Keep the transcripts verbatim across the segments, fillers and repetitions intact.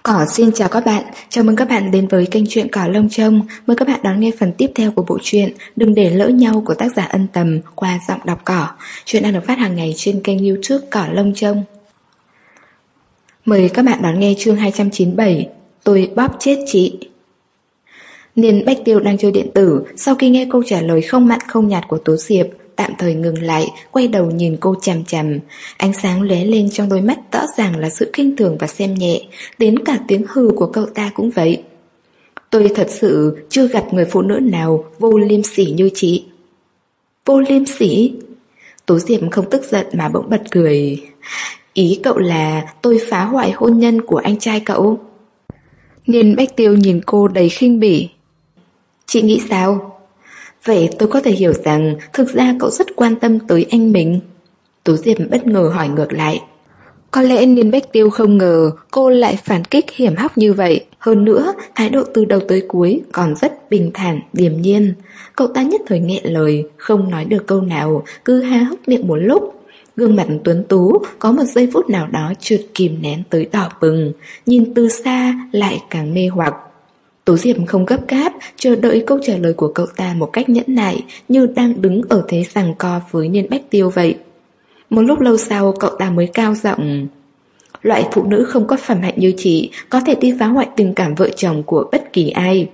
Cỏ xin chào các bạn, chào mừng các bạn đến với kênh truyện Cỏ Lông Trông. Mời các bạn đón nghe phần tiếp theo của bộ truyện Đừng để lỡ nhau của tác giả Ân Tầm qua giọng đọc Cỏ. Truyện đang được phát hàng ngày trên kênh YouTube Cỏ Lông Trông. Mời các bạn đón nghe chương hai trăm chín mươi bảy, Tôi bóp chết chị. Niên Bách Tiêu đang chơi điện tử, sau khi nghe câu trả lời không mặn không nhạt của Tố Diệp, tạm thời ngừng lại, quay đầu nhìn cô chằm chằm. Ánh sáng lóe lên trong đôi mắt rõ ràng là sự khinh thường và xem nhẹ, đến cả tiếng hừ của cậu ta cũng vậy. Tôi thật sự chưa gặp người phụ nữ nào vô liêm sỉ như chị. Vô liêm sỉ? Tố Diệp không tức giận mà bỗng bật cười. Ý cậu là tôi phá hoại hôn nhân của anh trai cậu? Niên Bách Tiêu nhìn cô đầy khinh bỉ. Chị nghĩ sao? Vậy tôi có thể hiểu rằng thực ra cậu rất quan tâm tới anh mình. Tố Diệp bất ngờ hỏi ngược lại. Có lẽ Niên Bách Tiêu không ngờ cô lại phản kích hiểm hóc như vậy. Hơn nữa, thái độ từ đầu tới cuối còn rất bình thản, điềm nhiên. Cậu ta nhất thời nghẹn lời, không nói được câu nào, cứ há hốc miệng một lúc. Gương mặt tuấn tú có một giây phút nào đó chợt kìm nén tới đỏ bừng, nhìn từ xa lại càng mê hoặc. Tố Diệp không gấp gáp, chờ đợi câu trả lời của cậu ta một cách nhẫn nại, như đang đứng ở thế giằng co với Niên Bách Tiêu vậy. Một lúc lâu sau cậu ta mới cao giọng. Loại phụ nữ không có phẩm hạnh như chị có thể đi phá hoại tình cảm vợ chồng của bất kỳ ai.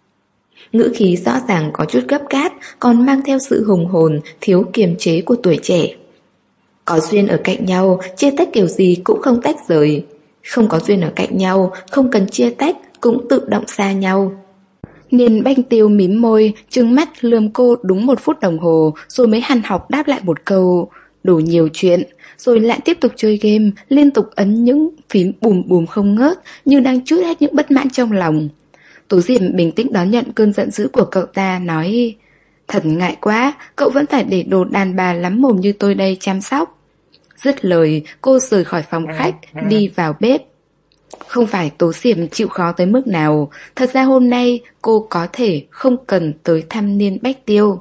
Ngữ khí rõ ràng có chút gấp gáp, còn mang theo sự hùng hồn, thiếu kiềm chế của tuổi trẻ. Có duyên ở cạnh nhau, chia tách kiểu gì cũng không tách rời. Không có duyên ở cạnh nhau, không cần chia tách, cũng tự động xa nhau. Niên Bách Tiêu mím môi, trừng mắt lườm cô đúng một phút đồng hồ, rồi mới hằn học đáp lại một câu đủ nhiều chuyện, rồi lại tiếp tục chơi game, liên tục ấn những phím bùm bùm không ngớt, như đang trút hết những bất mãn trong lòng. Tố Diệp bình tĩnh đón nhận cơn giận dữ của cậu ta, nói: Thật ngại quá, cậu vẫn phải để đồ đàn bà lắm mồm như tôi đây chăm sóc. Dứt lời, cô rời khỏi phòng khách, đi vào bếp. Không phải Tố Diệp chịu khó tới mức nào, thật ra hôm nay cô có thể không cần tới thăm Niên Bách Tiêu.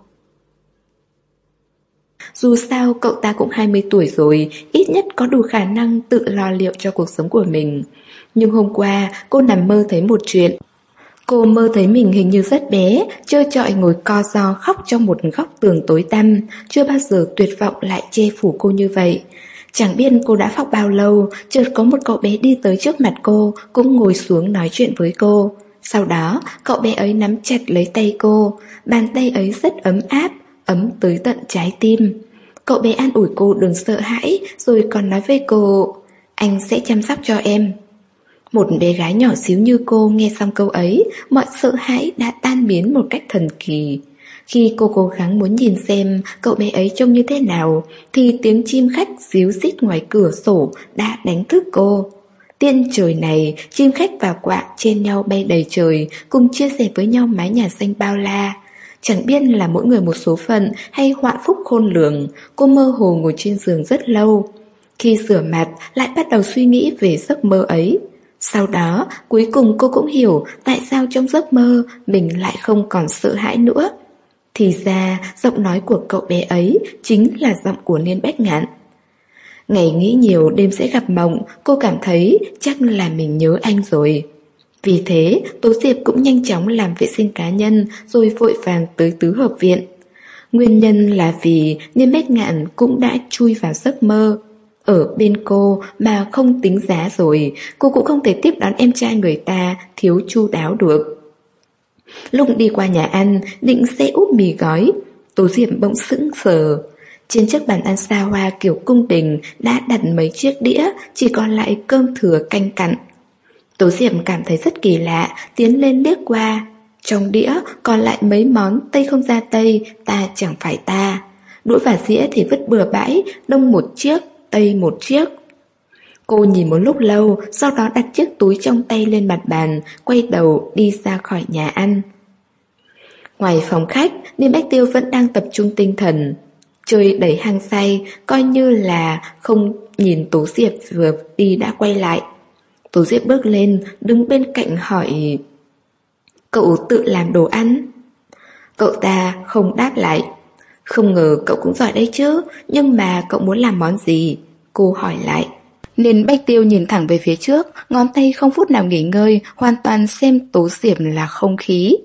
Dù sao cậu ta cũng hai mươi tuổi rồi, ít nhất có đủ khả năng tự lo liệu cho cuộc sống của mình. Nhưng hôm qua cô nằm mơ thấy một chuyện. Cô mơ thấy mình hình như rất bé, trơ trọi ngồi co ro khóc trong một góc tường tối tăm. Chưa bao giờ tuyệt vọng lại che phủ cô như vậy. Chẳng biết cô đã khóc bao lâu, chợt có một cậu bé đi tới trước mặt cô, cũng ngồi xuống nói chuyện với cô. Sau đó, cậu bé ấy nắm chặt lấy tay cô, bàn tay ấy rất ấm áp, ấm tới tận trái tim. Cậu bé an ủi cô đừng sợ hãi, rồi còn nói với cô, anh sẽ chăm sóc cho em. Một bé gái nhỏ xíu như cô nghe xong câu ấy, mọi sợ hãi đã tan biến một cách thần kỳ. Khi cô cố gắng muốn nhìn xem cậu bé ấy trông như thế nào, thì tiếng chim khách ríu rít ngoài cửa sổ đã đánh thức cô. Tiên trời này, chim khách và quạ chen nhau bay đầy trời, cùng chia sẻ với nhau mái nhà xanh bao la. Chẳng biết là mỗi người một số phận hay họa phúc khôn lường, cô mơ hồ ngồi trên giường rất lâu. Khi rửa mặt, lại bắt đầu suy nghĩ về giấc mơ ấy. Sau đó, cuối cùng cô cũng hiểu tại sao trong giấc mơ mình lại không còn sợ hãi nữa. Thì ra, giọng nói của cậu bé ấy chính là giọng của Niên Bách Ngạn. Ngày nghĩ nhiều đêm sẽ gặp mộng, cô cảm thấy chắc là mình nhớ anh rồi. Vì thế, Tố Diệp cũng nhanh chóng làm vệ sinh cá nhân rồi vội vàng tới tứ hợp viện. Nguyên nhân là vì Niên Bách Ngạn cũng đã chui vào giấc mơ. Ở bên cô mà không tính giá rồi, cô cũng không thể tiếp đón em trai người ta thiếu chu đáo được. Lúc đi qua nhà ăn, định sẽ úp mì gói, Tố Diệp bỗng sững sờ. Trên chiếc bàn ăn xa hoa kiểu cung đình đã đặt mấy chiếc đĩa, chỉ còn lại cơm thừa canh cặn. Tố Diệp cảm thấy rất kỳ lạ, tiến lên liếc qua. Trong đĩa còn lại mấy món Tây không ra Tây, ta chẳng phải ta. Đũa và dĩa thì vứt bừa bãi, Đông một chiếc, Tây một chiếc. Cô nhìn một lúc lâu, sau đó đặt chiếc túi trong tay lên mặt bàn, quay đầu đi ra khỏi nhà ăn. Ngoài phòng khách, Niên Bách Tiêu vẫn đang tập trung tinh thần. Chơi đầy hăng say, coi như là không nhìn Tố Diệp vừa đi đã quay lại. Tố Diệp bước lên, đứng bên cạnh hỏi, cậu tự làm đồ ăn? Cậu ta không đáp lại. Không ngờ cậu cũng giỏi đấy chứ, nhưng mà cậu muốn làm món gì? Cô hỏi lại. Nên Bách Tiêu nhìn thẳng về phía trước, ngón tay không phút nào nghỉ ngơi, hoàn toàn xem Tố Diệp là không khí.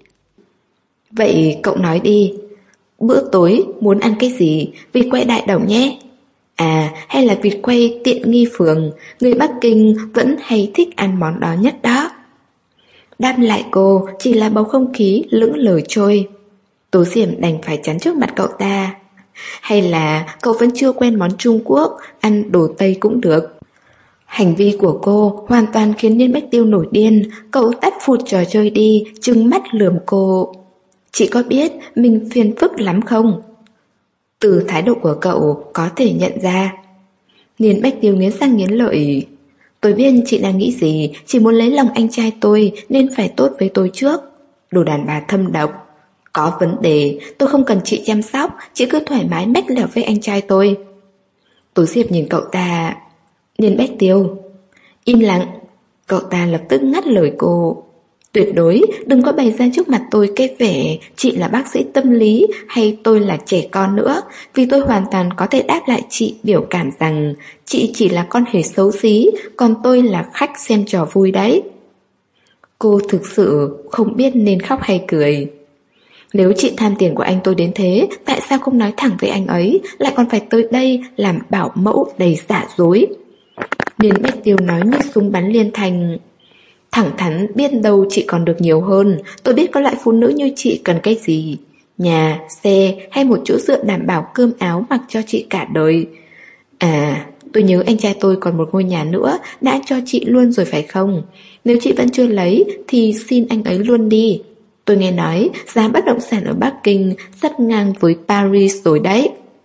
Vậy cậu nói đi, bữa tối muốn ăn cái gì? Vịt quay đại đồng nhé. À, hay là vịt quay tiện nghi phường, người Bắc Kinh vẫn hay thích ăn món đó nhất đó. Đáp lại cô chỉ là bầu không khí lững lờ trôi. Tố Diệp đành phải chắn trước mặt cậu ta. Hay là cậu vẫn chưa quen món Trung Quốc, ăn đồ Tây cũng được. Hành vi của cô hoàn toàn khiến Niên Bách Tiêu nổi điên. Cậu tắt phụt trò chơi đi, trừng mắt lườm cô. Chị có biết mình phiền phức lắm không? Từ thái độ của cậu có thể nhận ra. Niên Bách Tiêu nghiến răng nghiến lợi. Tôi biết chị đang nghĩ gì, chỉ muốn lấy lòng anh trai tôi nên phải tốt với tôi trước. Đồ đàn bà thâm độc. Có vấn đề, tôi không cần chị chăm sóc, chị cứ thoải mái mách lẻo với anh trai tôi. Tố Diệp nhìn cậu ta. Niên Bách Tiêu. Im lặng. Cậu ta lập tức ngắt lời cô. Tuyệt đối đừng có bày ra trước mặt tôi cái vẻ chị là bác sĩ tâm lý hay tôi là trẻ con nữa, vì tôi hoàn toàn có thể đáp lại chị biểu cảm rằng chị chỉ là con hề xấu xí, còn tôi là khách xem trò vui đấy. Cô thực sự không biết nên khóc hay cười. Nếu chị tham tiền của anh tôi đến thế, tại sao không nói thẳng với anh ấy, lại còn phải tới đây làm bảo mẫu đầy giả dối? Niên Bách Tiêu nói như súng bắn liên thành. Thẳng thắn biết đâu chị còn được nhiều hơn. Tôi biết có loại phụ nữ như chị cần cái gì. Nhà, xe hay một chỗ dựa đảm bảo cơm áo mặc cho chị cả đời. À, tôi nhớ anh trai tôi còn một ngôi nhà nữa, đã cho chị luôn rồi phải không? Nếu chị vẫn chưa lấy thì xin anh ấy luôn đi. Tôi nghe nói giá bất động sản ở Bắc Kinh sắp ngang với Paris rồi đấy.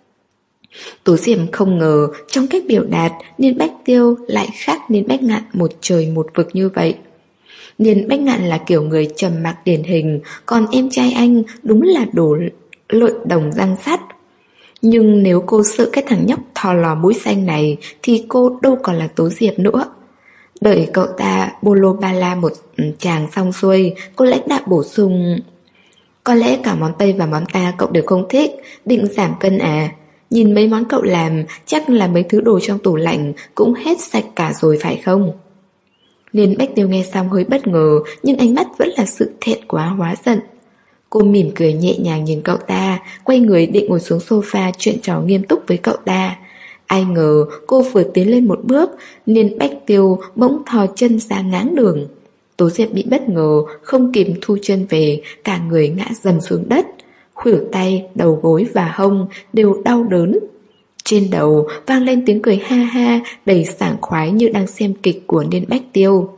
Tố Diệp không ngờ trong cách biểu đạt Niên Bách Tiêu lại khác Niên Bách Ngạn một trời một vực như vậy. Niên Bách Ngạn là kiểu người trầm mặc điển hình, còn em trai anh đúng là đồ lợi đồng răng sắt. Nhưng nếu cô sợ cái thằng nhóc thò lò mũi xanh này thì cô đâu còn là Tố Diệp nữa. Đợi cậu ta bolo ba la một chàng xong xuôi, cô lãnh đạo bổ sung. Có lẽ cả món Tây và món ta cậu đều không thích, định giảm cân à? Nhìn mấy món cậu làm, chắc là mấy thứ đồ trong tủ lạnh cũng hết sạch cả rồi phải không? Niên Bách Tiêu nghe xong hơi bất ngờ, nhưng ánh mắt vẫn là sự thẹn quá hóa giận. Cô mỉm cười nhẹ nhàng nhìn cậu ta, quay người định ngồi xuống sofa chuyện trò nghiêm túc với cậu ta. Ai ngờ cô vừa tiến lên một bước, Niên Bách Tiêu bỗng thò chân ra ngáng đường. Tố Diệp bị bất ngờ, không kịp thu chân về, cả người ngã dầm xuống đất. Khuỷu tay, đầu gối và hông đều đau đớn. Trên đầu vang lên tiếng cười ha ha đầy sảng khoái như đang xem kịch của Niên Bách Tiêu.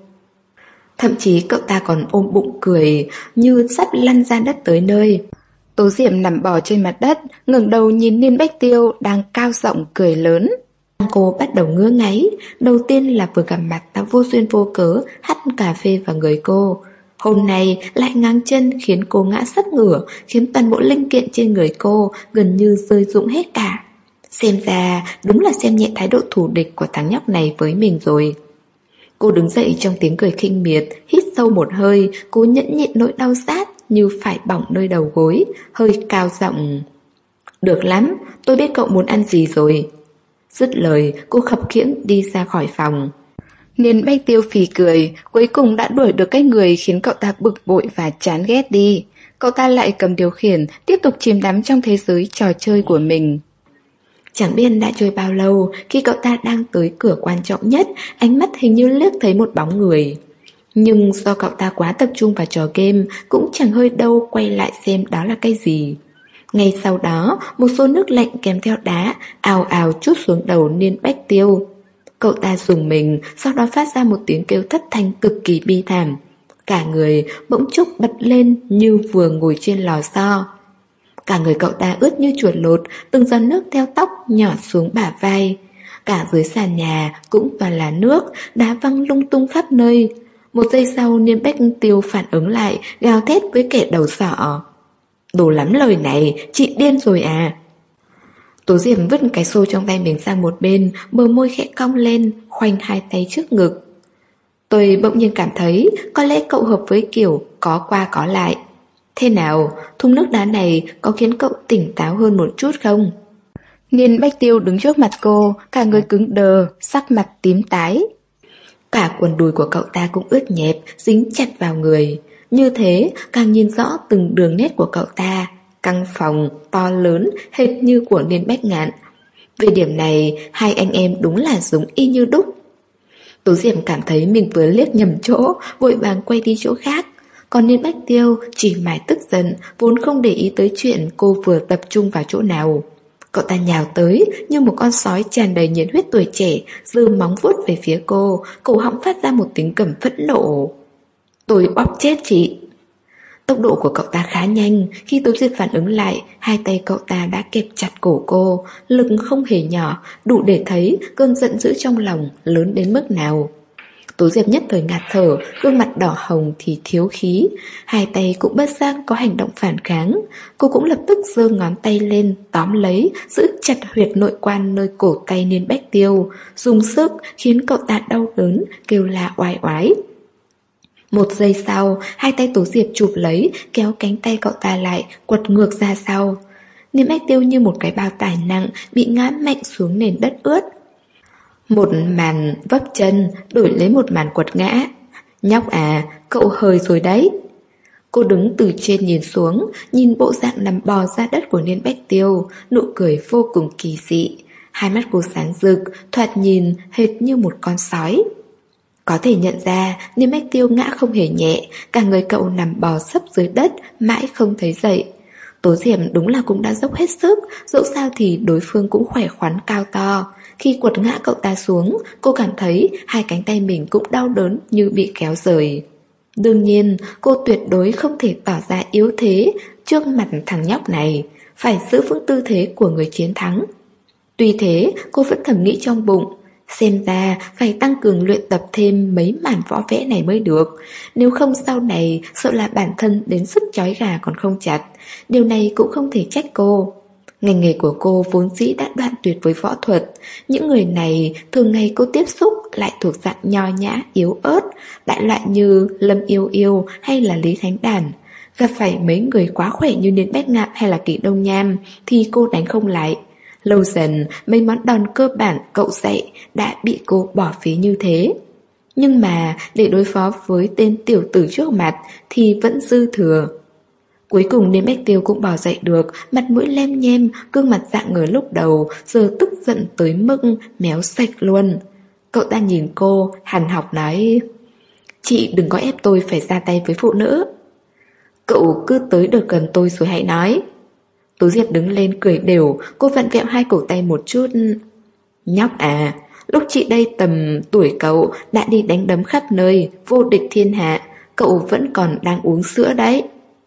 Thậm chí cậu ta còn ôm bụng cười như sắp lăn ra đất tới nơi. Tố Diệp nằm bò trên mặt đất, ngẩng đầu nhìn Niên Bách Tiêu đang cao giọng cười lớn. Cô bắt đầu ngứa ngáy. Đầu tiên là vừa gặp mặt ta vô duyên vô cớ hắt cà phê vào người cô. Hôm nay lại ngang chân khiến cô ngã sấp ngửa, khiến toàn bộ linh kiện trên người cô gần như rơi rụng hết cả. Xem ra đúng là xem nhẹ thái độ thù địch của thằng nhóc này với mình rồi. Cô đứng dậy trong tiếng cười khinh miệt, hít sâu một hơi, cố nhẫn nhịn nỗi đau rát như phải bỏng nơi đầu gối, hơi cao giọng. Được lắm, tôi biết cậu muốn ăn gì rồi. Dứt lời, cô khập khiễng đi ra khỏi phòng. Niên Bách Tiêu phì cười, cuối cùng đã đuổi được cái người khiến cậu ta bực bội và chán ghét đi. Cậu ta lại cầm điều khiển, tiếp tục chìm đắm trong thế giới trò chơi của mình. Chẳng biết đã chơi bao lâu, khi cậu ta đang tới cửa quan trọng nhất, ánh mắt hình như liếc thấy một bóng người. Nhưng do cậu ta quá tập trung vào trò game, cũng chẳng hơi đâu quay lại xem đó là cái gì. Ngay sau đó, một xô nước lạnh kèm theo đá ào ào trút xuống đầu Niên Bách Tiêu. Cậu ta rùng mình, sau đó phát ra một tiếng kêu thất thanh cực kỳ bi thảm. Cả người bỗng chốc bật lên như vừa ngồi trên lò xo. Cả người cậu ta ướt như chuột lột, từng giọt nước theo tóc nhỏ xuống bả vai. Cả dưới sàn nhà cũng toàn là nước, đá văng lung tung khắp nơi. Một giây sau Niên Bách Tiêu phản ứng lại, gào thét với kẻ đầu sọ. Đồ lắm lời này, chị điên rồi à? Tố Diệp vứt cái xô trong tay mình sang một bên, bờ môi khẽ cong lên, khoanh hai tay trước ngực. Tôi bỗng nhiên cảm thấy có lẽ cậu hợp với kiểu có qua có lại. Thế nào, thùng nước đá này có khiến cậu tỉnh táo hơn một chút không? Niên Bách Tiêu đứng trước mặt cô, cả người cứng đờ, sắc mặt tím tái. Cả quần đùi của cậu ta cũng ướt nhẹp, dính chặt vào người. Như thế, càng nhìn rõ từng đường nét của cậu ta. Căng phòng, to lớn, hệt như của Niên Bách Ngạn. Về điểm này, hai anh em đúng là giống y như đúc. Tố Diệp cảm thấy mình vừa liếc nhầm chỗ, vội vàng quay đi chỗ khác. Còn Niên Bách Tiêu chỉ mải tức giận, vốn không để ý tới chuyện cô vừa tập trung vào chỗ nào. Cậu ta nhào tới như một con sói tràn đầy nhiệt huyết tuổi trẻ, giơ móng vuốt về phía cô, cổ họng phát ra một tiếng gầm phẫn nộ. Tôi bóp chết chị. Tốc độ của cậu ta khá nhanh, khi Tố Diệp phản ứng lại, hai tay cậu ta đã kẹp chặt cổ cô, lực không hề nhỏ, đủ để thấy cơn giận dữ trong lòng lớn đến mức nào. Tố Diệp nhất thời ngạt thở, gương mặt đỏ hồng thì thiếu khí, hai tay cũng bất giác có hành động phản kháng. Cô cũng lập tức giơ ngón tay lên, tóm lấy, giữ chặt huyệt nội quan nơi cổ tay Niên Bách Tiêu, dùng sức khiến cậu ta đau đớn, kêu la oai oái. Một giây sau, hai tay Tố Diệp chụp lấy, kéo cánh tay cậu ta lại, quật ngược ra sau. Niên Bách Tiêu như một cái bao tải nặng bị ngã mạnh xuống nền đất ướt. Một màn vấp chân đổi lấy một màn quật ngã. Nhóc à, cậu hời rồi đấy. Cô đứng từ trên nhìn xuống, nhìn bộ dạng nằm bò ra đất của Niên Bách Tiêu, nụ cười vô cùng kỳ dị. Hai mắt cô sáng rực, thoạt nhìn hệt như một con sói. Có thể nhận ra, Niên Bách Tiêu ngã không hề nhẹ, cả người cậu nằm bò sấp dưới đất, mãi không thấy dậy. Tố Diệp đúng là cũng đã dốc hết sức, dẫu sao thì đối phương cũng khỏe khoắn cao to. Khi quật ngã cậu ta xuống, cô cảm thấy hai cánh tay mình cũng đau đớn như bị kéo rời. Đương nhiên, cô tuyệt đối không thể tỏ ra yếu thế trước mặt thằng nhóc này, phải giữ vững tư thế của người chiến thắng. Tuy thế, cô vẫn thầm nghĩ trong bụng, xem ra phải tăng cường luyện tập thêm mấy màn võ vẽ này mới được, nếu không sau này sợ là bản thân đến sức chói gà còn không chặt. Điều này cũng không thể trách cô. Ngành nghề của cô vốn dĩ đã đoạn tuyệt với võ thuật. Những người này thường ngày cô tiếp xúc lại thuộc dạng nho nhã, yếu ớt, đại loại như Lâm Yêu Yêu hay là Lý Thánh Đàn. Gặp phải mấy người quá khỏe như Niên Bách Ngạn hay là Kỷ Đông Nham thì cô đánh không lại. Lâu dần, mấy món đòn cơ bản cậu dạy đã bị cô bỏ phí như thế. Nhưng mà để đối phó với tên tiểu tử trước mặt thì vẫn dư thừa. Cuối cùng Niên Bách Tiêu cũng bò dậy được, mặt mũi lem nhem, gương mặt dạng người lúc đầu giờ tức giận tới mức méo sạch luôn. Cậu ta nhìn cô, hằn học nói: Chị đừng có ép tôi phải ra tay với phụ nữ. Cậu cứ tới được gần tôi rồi hãy nói. Tố Diệp đứng lên cười đều, cô vặn vẹo hai cổ tay một chút. Nhóc à, lúc chị đây tầm tuổi cậu đã đi đánh đấm khắp nơi, vô địch thiên hạ, cậu vẫn còn đang uống sữa đấy.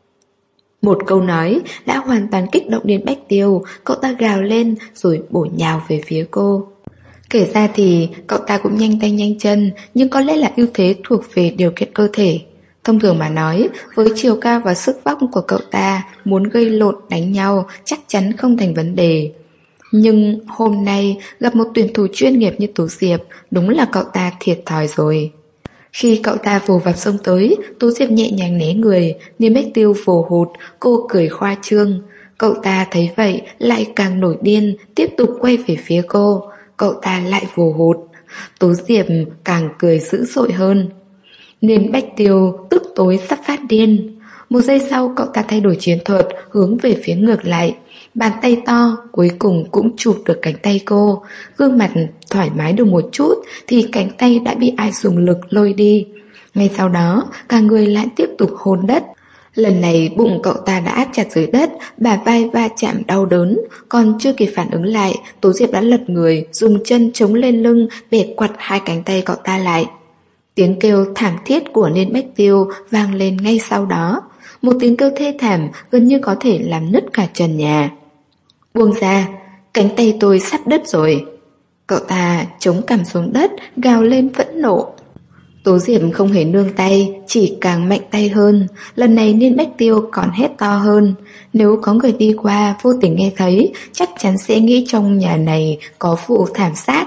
Một câu nói đã hoàn toàn kích động Niên Bách Tiêu, cậu ta gào lên rồi bổ nhào về phía cô. Kể ra thì cậu ta cũng nhanh tay nhanh chân, nhưng có lẽ là ưu thế thuộc về điều kiện cơ thể. Thông thường mà nói, với chiều cao và sức vóc của cậu ta, muốn gây lộn đánh nhau chắc chắn không thành vấn đề. Nhưng hôm nay gặp một tuyển thủ chuyên nghiệp như Tố Diệp, đúng là cậu ta thiệt thòi rồi. Khi cậu ta vồ vập xông tới, Tố Diệp nhẹ nhàng né người, Niên Bách Tiêu vồ hụt, cô cười khoa trương. Cậu ta thấy vậy lại càng nổi điên, tiếp tục quay về phía cô. Cậu ta lại vồ hụt. Tố Diệp càng cười dữ dội hơn. Niên Bách Tiêu tức tối sắp phát điên. Một giây sau cậu ta thay đổi chiến thuật, hướng về phía ngược lại. Bàn tay to cuối cùng cũng chụp được cánh tay cô. Gương mặt thoải mái được một chút thì cánh tay đã bị ai dùng lực lôi đi. Ngay sau đó cả người lại tiếp tục hôn đất. Lần này bụng cậu ta đã áp chặt dưới đất, bả vai va chạm đau đớn. Còn chưa kịp phản ứng lại, Tố Diệp đã lật người, dùng chân chống lên lưng, bẻ quặt hai cánh tay cậu ta lại. Tiếng kêu thảm thiết của Niên Bách Tiêu vang lên ngay sau đó. Một tiếng kêu thê thảm gần như có thể làm nứt cả trần nhà. Buông ra, cánh tay tôi sắp đứt rồi. Cậu ta chống cằm xuống đất, gào lên phẫn nộ. Tố Diệp không hề nương tay, chỉ càng mạnh tay hơn. Lần này Niên Bách Tiêu còn hét to hơn. Nếu có người đi qua vô tình nghe thấy, chắc chắn sẽ nghĩ trong nhà này có vụ thảm sát.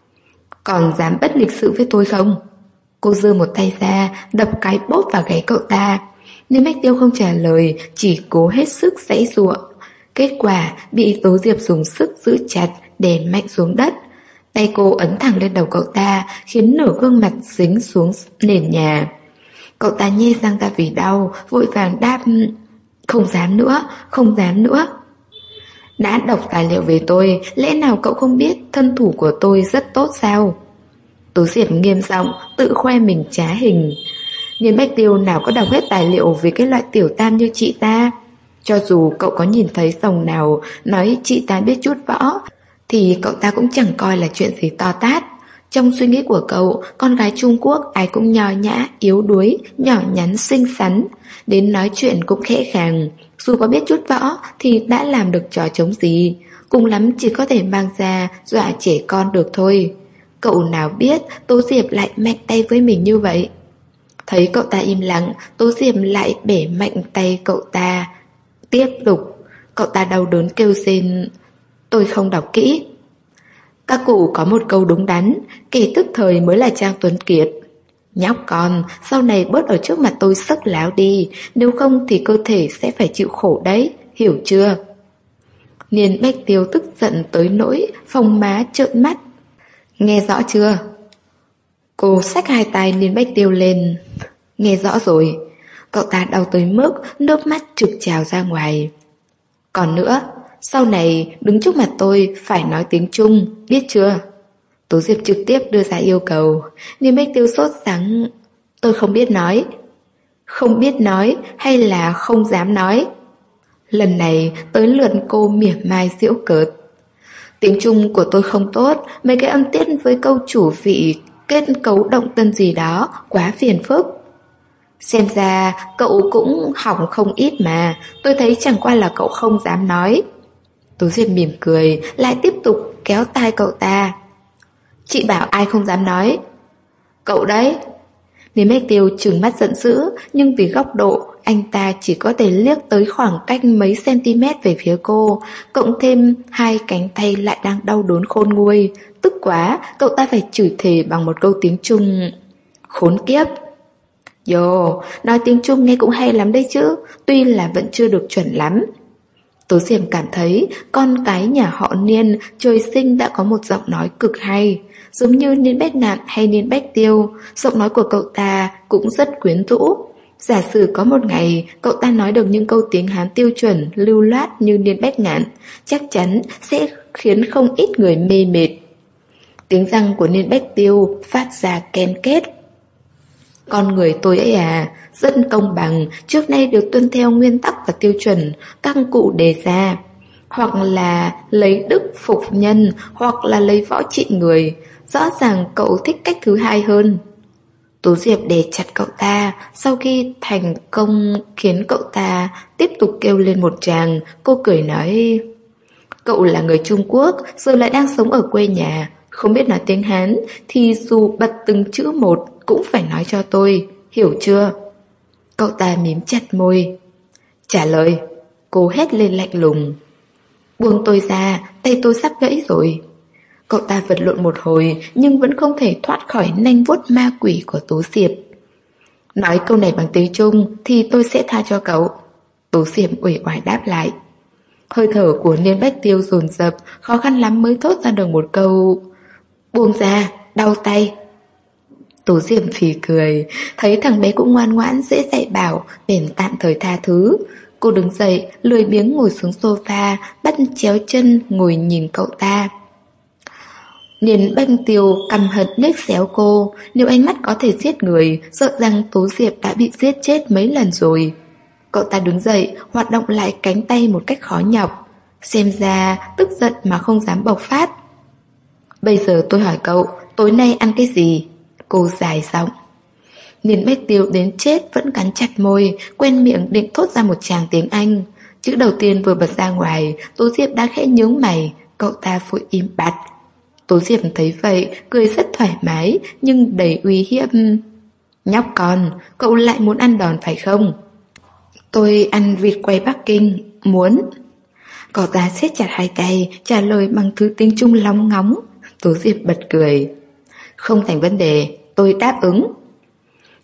Còn dám bất lịch sự với tôi không? Cô giơ một tay ra, đập cái bốp vào gáy cậu ta. Niên Bách Tiêu không trả lời, chỉ cố hết sức giãy giụa. Kết quả bị Tố Diệp dùng sức giữ chặt, đè mạnh xuống đất. Tay cô ấn thẳng lên đầu cậu ta, khiến nửa gương mặt dính xuống nền nhà. Cậu ta nhe răng ra vì đau, vội vàng đáp: Không dám nữa, không dám nữa. Đã đọc tài liệu về tôi, lẽ nào cậu không biết thân thủ của tôi rất tốt sao? Tố Diệp nghiêm giọng, tự khoe mình trá hình. Niên Bách Tiêu nào có đọc hết tài liệu về cái loại tiểu tam như chị ta. Cho dù cậu có nhìn thấy dòng nào nói chị ta biết chút võ, thì cậu ta cũng chẳng coi là chuyện gì to tát. Trong suy nghĩ của cậu, con gái Trung Quốc ai cũng nho nhã, yếu đuối, nhỏ nhắn, xinh xắn, đến nói chuyện cũng khẽ khàng. Dù có biết chút võ thì đã làm được trò chống gì, cùng lắm chỉ có thể mang ra dọa trẻ con được thôi. Cậu nào biết Tố Diệp lại mạnh tay với mình như vậy. Thấy cậu ta im lặng, Tố Diệp lại bẻ mạnh tay cậu ta. Tiếp tục. Cậu ta đau đớn kêu rên: Tôi không đọc kỹ. Các cụ có một câu đúng đắn, kẻ tức thời mới là Trang Tuấn Kiệt. Nhóc con, sau này bớt ở trước mặt tôi sắc láo đi, nếu không thì cơ thể sẽ phải chịu khổ đấy, hiểu chưa? Niên Bách Tiêu tức giận tới nỗi phồng má trợn mắt. Nghe rõ chưa? Cô xách hai tay Niên Bách Tiêu lên. Nghe rõ rồi. Cậu ta đau tới mức nước mắt trực trào ra ngoài. Còn nữa, sau này đứng trước mặt tôi phải nói tiếng Trung, biết chưa? Tố Diệp trực tiếp đưa ra yêu cầu. Niên Bách Tiêu sốt sắng: Tôi không biết nói. Không biết nói hay là không dám nói? Lần này tới lượt cô mỉa mai giễu cợt. Tiếng Trung của tôi không tốt, mấy cái âm tiết với câu chủ vị, kết cấu động tân gì đó quá phiền phức. Xem ra cậu cũng hỏng không ít mà, tôi thấy chẳng qua là cậu không dám nói. Tố Diệp mỉm cười, lại tiếp tục kéo tai cậu ta. Chị bảo ai không dám nói? Cậu đấy. Niên Bách Tiêu trừng mắt giận dữ, nhưng vì góc độ, anh ta chỉ có thể liếc tới khoảng cách mấy cm về phía cô, cộng thêm hai cánh tay lại đang đau đớn khôn nguôi. Tức quá, cậu ta phải chửi thề bằng một câu tiếng Trung: Khốn kiếp. Yo, nói tiếng Trung nghe cũng hay lắm đấy chứ, tuy là vẫn chưa được chuẩn lắm. Tố Diệp cảm thấy con cái nhà họ Niên trời sinh đã có một giọng nói cực hay. Giống như Niên Bách Nạm hay Niên Bách Tiêu, giọng nói của cậu ta cũng rất quyến rũ. Giả sử có một ngày cậu ta nói được những câu tiếng Hán tiêu chuẩn, lưu loát như Niên Bách Ngạn, chắc chắn sẽ khiến không ít người mê mệt. Tiếng răng của Niên Bách Tiêu phát ra ken két. Con người tôi ấy à, rất công bằng, trước nay đều tuân theo nguyên tắc và tiêu chuẩn các cụ đề ra. Hoặc là lấy đức phục nhân, hoặc là lấy võ trị người. Rõ ràng cậu thích cách thứ hai hơn. Tố Diệp đè chặt cậu ta. Sau khi thành công khiến cậu ta tiếp tục kêu lên một tràng, cô cười nói: Cậu là người Trung Quốc, rồi lại đang sống ở quê nhà, không biết nói tiếng Hán, thì dù bật từng chữ một cũng phải nói cho tôi, hiểu chưa? Cậu ta mím chặt môi. Trả lời. Cô hét lên lạnh lùng. Buông tôi ra, tay tôi sắp gãy rồi. Cậu ta vật lộn một hồi nhưng vẫn không thể thoát khỏi nanh vuốt ma quỷ của Tố Diệp. Nói câu này bằng tiếng Trung thì tôi sẽ tha cho cậu. Tố Diệp uể oải đáp lại. Hơi thở của Niên Bách Tiêu dồn dập, khó khăn lắm mới thốt ra được một câu: Buông ra, đau tay. Tố Diệp phì cười, thấy thằng bé cũng ngoan ngoãn dễ dạy bảo, bèn tạm thời tha thứ. Cô đứng dậy, lười biếng ngồi xuống sofa, bắt chéo chân ngồi nhìn cậu ta. Niên Bách Tiêu căm hận liếc xéo cô. Nếu ánh mắt có thể giết người, sợ rằng Tố Diệp đã bị giết chết mấy lần rồi. Cậu ta đứng dậy, hoạt động lại cánh tay một cách khó nhọc. Xem ra tức giận mà không dám bộc phát. Bây giờ tôi hỏi cậu, tối nay ăn cái gì? Cô dài giọng. Niên Bách Tiêu đến chết vẫn cắn chặt môi, quen miệng định thốt ra một tràng tiếng Anh. Chữ đầu tiên vừa bật ra ngoài, Tố Diệp đã khẽ nhướng mày, cậu ta vội im bặt. Tố Diệp thấy vậy, cười rất thoải mái, nhưng đầy uy hiếp. Nhóc con, cậu lại muốn ăn đòn phải không? Tôi ăn vịt quay Bắc Kinh, muốn. Cậu ta siết chặt hai tay, trả lời bằng thứ tiếng Trung lóng ngóng. Tố Diệp bật cười. Không thành vấn đề, tôi đáp ứng.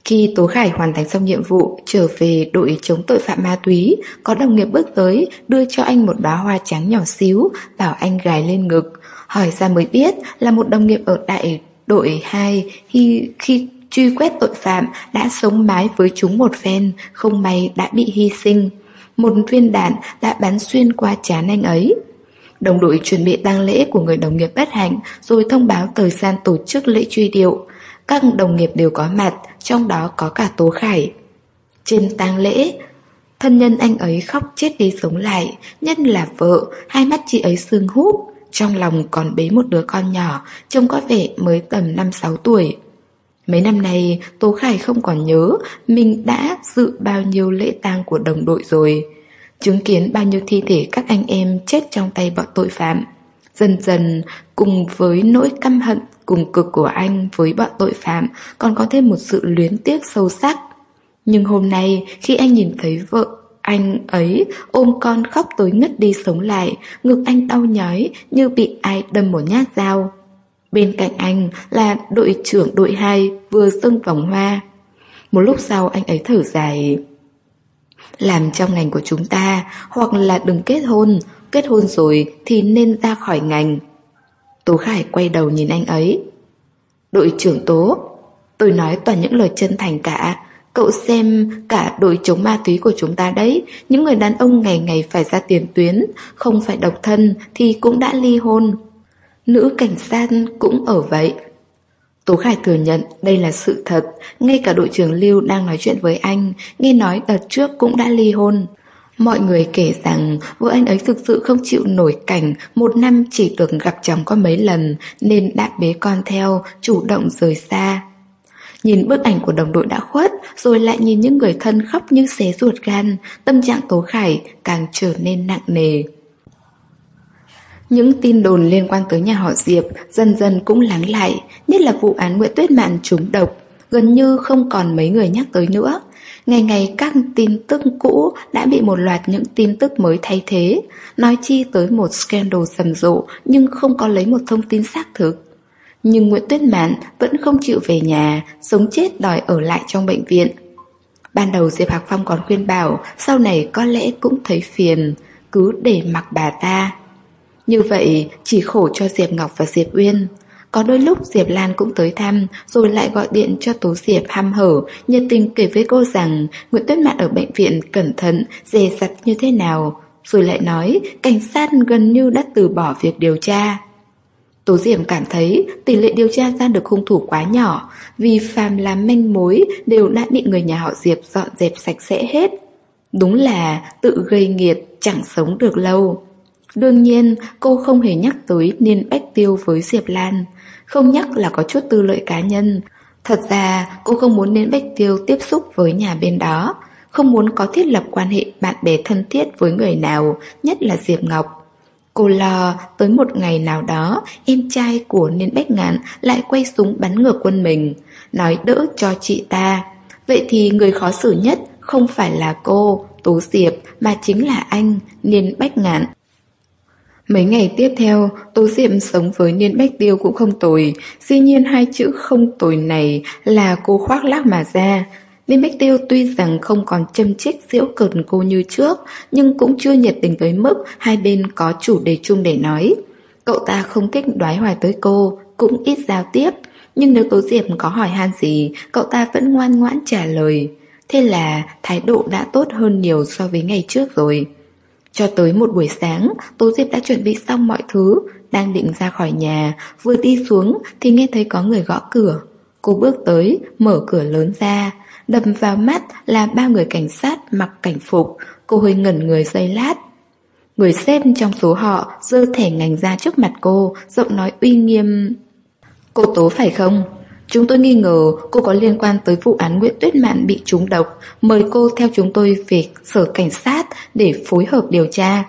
Khi Tố Khải hoàn thành xong nhiệm vụ, trở về đội chống tội phạm ma túy, có đồng nghiệp bước tới, đưa cho anh một đóa hoa trắng nhỏ xíu, bảo anh gài lên ngực. Hỏi ra mới biết là một đồng nghiệp ở đại đội hai khi, khi truy quét tội phạm đã sống mái với chúng một phen, không may đã bị hy sinh. Một viên đạn đã bắn xuyên qua trán anh ấy. Đồng đội chuẩn bị tang lễ của người đồng nghiệp bất hạnh, rồi thông báo thời gian tổ chức lễ truy điệu. Các đồng nghiệp đều có mặt, trong đó có cả Tố Khải. Trên tang lễ, thân nhân anh ấy khóc chết đi sống lại, nhất là vợ, hai mắt chị ấy sưng húp, trong lòng còn bế một đứa con nhỏ, trông có vẻ mới tầm năm sáu tuổi. Mấy năm nay, Tố Khải không còn nhớ mình đã dự bao nhiêu lễ tang của đồng đội rồi, chứng kiến bao nhiêu thi thể các anh em chết trong tay bọn tội phạm. Dần dần, cùng với nỗi căm hận cùng cực của anh với bọn tội phạm, còn có thêm một sự luyến tiếc sâu sắc. Nhưng hôm nay, khi anh nhìn thấy vợ anh ấy ôm con khóc tới ngất đi sống lại, ngực anh đau nhói như bị ai đâm một nhát dao. Bên cạnh anh là đội trưởng đội hai vừa dâng vòng hoa. Một lúc sau anh ấy thở dài. Làm trong ngành của chúng ta, hoặc là đừng kết hôn, kết hôn rồi thì nên ra khỏi ngành. Tố Khải quay đầu nhìn anh ấy. Đội trưởng Tố, tôi nói toàn những lời chân thành cả. Cậu xem cả đội chống ma túy của chúng ta đấy, những người đàn ông ngày ngày phải ra tiền tuyến, không phải độc thân thì cũng đã ly hôn. Nữ cảnh sát cũng ở vậy. Tố Khải thừa nhận đây là sự thật, ngay cả đội trưởng Lưu đang nói chuyện với anh, nghe nói đợt trước cũng đã ly hôn. Mọi người kể rằng vợ anh ấy thực sự không chịu nổi cảnh một năm chỉ được gặp chồng có mấy lần, nên đã bế con theo, chủ động rời xa. Nhìn bức ảnh của đồng đội đã khuất, rồi lại nhìn những người thân khóc như xé ruột gan, tâm trạng Tố Khải càng trở nên nặng nề. Những tin đồn liên quan tới nhà họ Diệp dần dần cũng lắng lại, nhất là vụ án Nguyễn Tuyết Mạn trúng độc, gần như không còn mấy người nhắc tới nữa. Ngày ngày các tin tức cũ đã bị một loạt những tin tức mới thay thế, nói chi tới một scandal rầm rộ nhưng không có lấy một thông tin xác thực. Nhưng Nguyễn Tuyết Mạn vẫn không chịu về nhà, sống chết đòi ở lại trong bệnh viện. Ban đầu Diệp Hạc Phong còn khuyên bảo sau này có lẽ cũng thấy phiền, cứ để mặc bà ta. Như vậy chỉ khổ cho Diệp Ngọc và Diệp Uyên. Có đôi lúc Diệp Lan cũng tới thăm, rồi lại gọi điện cho Tố Diệp hăm hở, nhiệt tình kể với cô rằng Nguyễn Tuyết Mạn ở bệnh viện cẩn thận, dè dặt như thế nào, rồi lại nói cảnh sát gần như đã từ bỏ việc điều tra. Tố Diệp cảm thấy tỷ lệ điều tra ra được hung thủ quá nhỏ, vì phàm là manh mối đều đã bị người nhà họ Diệp dọn dẹp sạch sẽ hết. Đúng là tự gây nghiệt, chẳng sống được lâu. Đương nhiên, cô không hề nhắc tới Niên Bách Tiêu với Diệp Lan. Không nhắc là có chút tư lợi cá nhân. Thật ra, cô không muốn Niên Bách Tiêu tiếp xúc với nhà bên đó, không muốn có thiết lập quan hệ bạn bè thân thiết với người nào, nhất là Diệp Ngọc. Cô lo tới một ngày nào đó, em trai của Niên Bách Ngạn lại quay súng bắn ngược quân mình, nói đỡ cho chị ta. Vậy thì người khó xử nhất không phải là cô, Tố Diệp, mà chính là anh, Niên Bách Ngạn. Mấy ngày tiếp theo, Tố Diệp sống với Niên Bách Tiêu cũng không tồi. Dĩ nhiên hai chữ không tồi này là cô khoác lác mà ra. Niên Bách Tiêu tuy rằng không còn châm chích giễu cợt cô như trước, nhưng cũng chưa nhiệt tình tới mức hai bên có chủ đề chung để nói. Cậu ta không thích đoái hoài tới cô, cũng ít giao tiếp, nhưng nếu Tố Diệp có hỏi han gì, cậu ta vẫn ngoan ngoãn trả lời. Thế là thái độ đã tốt hơn nhiều so với ngày trước rồi. Cho tới một buổi sáng, Tố Diệp đã chuẩn bị xong mọi thứ, đang định ra khỏi nhà, vừa đi xuống thì nghe thấy có người gõ cửa. Cô bước tới, mở cửa lớn ra, đập vào mắt là ba người cảnh sát mặc cảnh phục. Cô hơi ngẩn người giây lát. Người sếp trong số họ giơ thẻ ngành ra trước mặt cô, giọng nói uy nghiêm. Cô Tố phải không? Chúng tôi nghi ngờ cô có liên quan tới vụ án Nguyễn Tuyết Mạn bị trúng độc, mời cô theo chúng tôi về sở cảnh sát để phối hợp điều tra.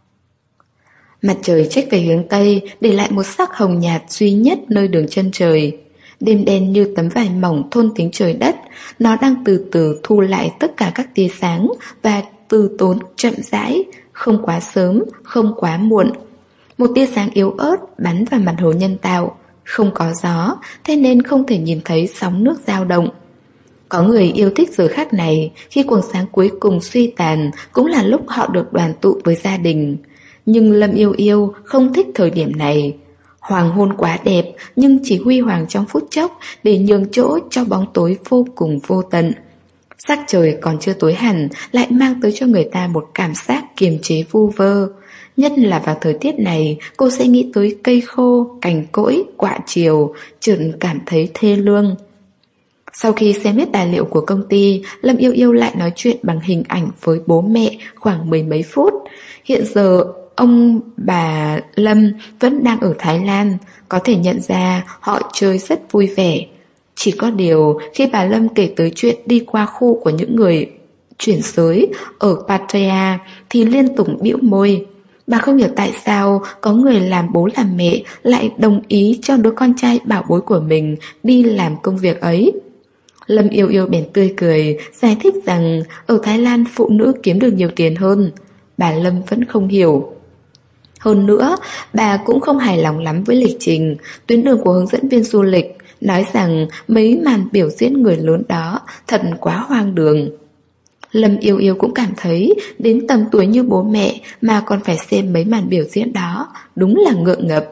Mặt trời chếch về hướng Tây, để lại một sắc hồng nhạt duy nhất nơi đường chân trời. Đêm đen như tấm vải mỏng thôn tính trời đất, nó đang từ từ thu lại tất cả các tia sáng và từ tốn chậm rãi, không quá sớm, không quá muộn. Một tia sáng yếu ớt bắn vào mặt hồ nhân tạo. Không có gió, thế nên không thể nhìn thấy sóng nước dao động. Có người yêu thích giờ khắc này, khi quầng sáng cuối cùng suy tàn, cũng là lúc họ được đoàn tụ với gia đình. Nhưng Lâm Yêu Yêu không thích thời điểm này. Hoàng hôn quá đẹp, nhưng chỉ huy hoàng trong phút chốc để nhường chỗ cho bóng tối vô cùng vô tận. Sắc trời còn chưa tối hẳn lại mang tới cho người ta một cảm giác kiềm chế vu vơ. Nhất là vào thời tiết này, cô sẽ nghĩ tới cây khô, cành cỗi, quạ chiều, chợt cảm thấy thê lương. Sau khi xem hết tài liệu của công ty, Lâm Yêu Yêu lại nói chuyện bằng hình ảnh với bố mẹ khoảng mười mấy phút. Hiện giờ, ông bà Lâm vẫn đang ở Thái Lan, có thể nhận ra họ chơi rất vui vẻ. Chỉ có điều, khi bà Lâm kể tới chuyện đi qua khu của những người chuyển giới ở Pattaya thì liên tục bĩu môi. Bà không hiểu tại sao có người làm bố làm mẹ lại đồng ý cho đứa con trai bảo bối của mình đi làm công việc ấy. Lâm Yêu Yêu bèn tươi cười, giải thích rằng ở Thái Lan phụ nữ kiếm được nhiều tiền hơn. Bà Lâm vẫn không hiểu. Hơn nữa, bà cũng không hài lòng lắm với lịch trình, tuyến đường của hướng dẫn viên du lịch, nói rằng mấy màn biểu diễn người lớn đó thật quá hoang đường. Lâm Yêu Yêu cũng cảm thấy đến tầm tuổi như bố mẹ mà còn phải xem mấy màn biểu diễn đó, đúng là ngượng ngập.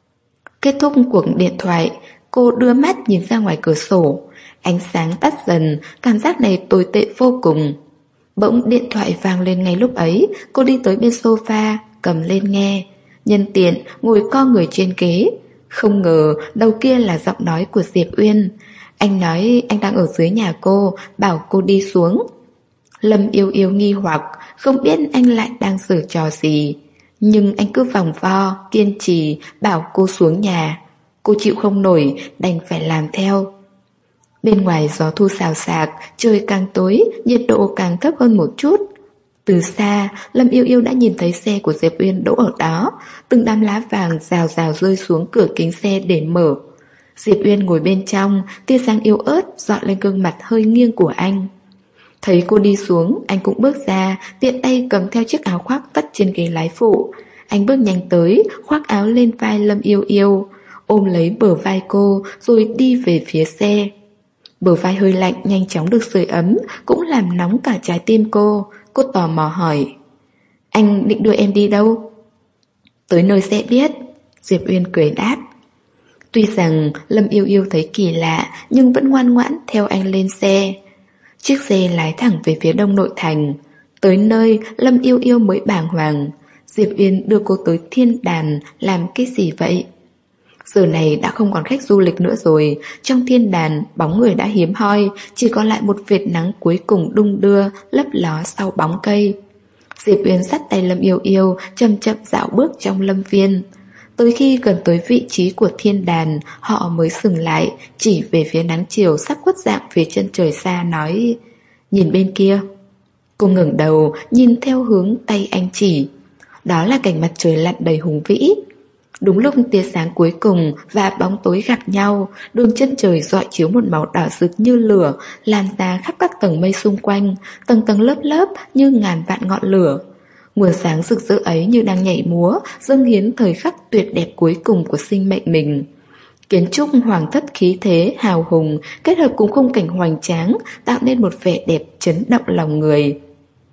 Kết thúc cuộc điện thoại, cô đưa mắt nhìn ra ngoài cửa sổ. Ánh sáng tắt dần, cảm giác này tồi tệ vô cùng. Bỗng điện thoại vang lên ngay lúc ấy, cô đi tới bên sofa, cầm lên nghe. Nhân tiện ngồi co người trên ghế. Không ngờ đầu kia là giọng nói của Diệp Uyên. Anh nói anh đang ở dưới nhà cô, bảo cô đi xuống. Lâm Yêu Yêu nghi hoặc, không biết anh lại đang giở trò gì. Nhưng anh cứ vòng vo, kiên trì, bảo cô xuống nhà. Cô chịu không nổi, đành phải làm theo. Bên ngoài gió thu xào xạc, trời càng tối, nhiệt độ càng thấp hơn một chút. Từ xa, Lâm Yêu Yêu đã nhìn thấy xe của Diệp Uyên đỗ ở đó. Từng đám lá vàng rào rào rơi xuống cửa kính xe để mở. Diệp Uyên ngồi bên trong, tia sáng yếu ớt dọi lên gương mặt hơi nghiêng của anh. Thấy cô đi xuống, anh cũng bước ra, tiện tay cầm theo chiếc áo khoác vắt trên ghế lái phụ. Anh bước nhanh tới, khoác áo lên vai Lâm Yêu Yêu, ôm lấy bờ vai cô rồi đi về phía xe. Bờ vai hơi lạnh nhanh chóng được sưởi ấm, cũng làm nóng cả trái tim cô. Cô tò mò hỏi, anh định đưa em đi đâu? Tới nơi sẽ biết, Diệp Uyên cười đáp. Tuy rằng Lâm Yêu Yêu thấy kỳ lạ, nhưng vẫn ngoan ngoãn theo anh lên xe. Chiếc xe lái thẳng về phía đông nội thành. Tới nơi, Lâm Yêu Yêu mới bàng hoàng. Diệp Uyên đưa cô tới thiên đàn, làm cái gì vậy? Giờ này đã không còn khách du lịch nữa rồi. Trong thiên đàn, bóng người đã hiếm hoi, chỉ còn lại một vệt nắng cuối cùng đung đưa, lấp ló sau bóng cây. Diệp Uyên dắt tay Lâm Yêu Yêu, chậm chậm dạo bước trong lâm viên. Tới khi gần tới vị trí của thiên đàn, họ mới dừng lại, chỉ về phía nắng chiều sắp khuất dạng phía chân trời xa nói, nhìn bên kia. Cô ngẩng đầu, nhìn theo hướng tay anh chỉ. Đó là cảnh mặt trời lặn đầy hùng vĩ. Đúng lúc tia sáng cuối cùng và bóng tối gặp nhau, đường chân trời rọi chiếu một màu đỏ rực như lửa, lan ra khắp các tầng mây xung quanh, tầng tầng lớp lớp như ngàn vạn ngọn lửa. Nguồn sáng rực rỡ ấy như đang nhảy múa, dâng hiến thời khắc tuyệt đẹp cuối cùng của sinh mệnh mình. Kiến trúc hoàng thất khí thế, hào hùng, kết hợp cùng khung cảnh hoành tráng, tạo nên một vẻ đẹp chấn động lòng người.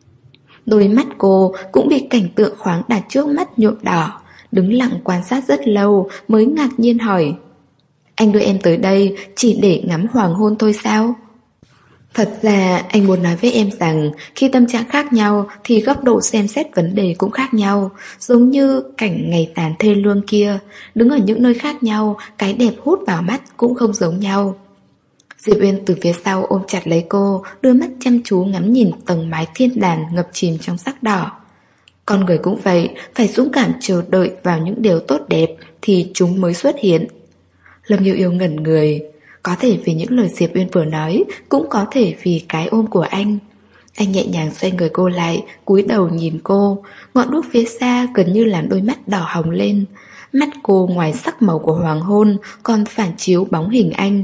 Đôi mắt cô cũng bị cảnh tượng khoáng đạt trước mắt nhuộm đỏ. Đứng lặng quan sát rất lâu mới ngạc nhiên hỏi, anh đưa em tới đây chỉ để ngắm hoàng hôn thôi sao? Thật ra anh muốn nói với em rằng khi tâm trạng khác nhau thì góc độ xem xét vấn đề cũng khác nhau. Giống như cảnh ngày tàn thê lương kia, đứng ở những nơi khác nhau, cái đẹp hút vào mắt cũng không giống nhau. Diệp Uyên từ phía sau ôm chặt lấy cô, đưa mắt chăm chú ngắm nhìn tầng mái thiên đàn ngập chìm trong sắc đỏ. Con người cũng vậy, phải dũng cảm chờ đợi vào những điều tốt đẹp thì chúng mới xuất hiện. Lâm Yêu Yêu ngẩn người. Có thể vì những lời Diệp Uyên vừa nói, cũng có thể vì cái ôm của anh. Anh nhẹ nhàng xoay người cô lại, cúi đầu nhìn cô. Ngọn đuốc phía xa gần như làm đôi mắt đỏ hồng lên. Mắt cô ngoài sắc màu của hoàng hôn còn phản chiếu bóng hình anh.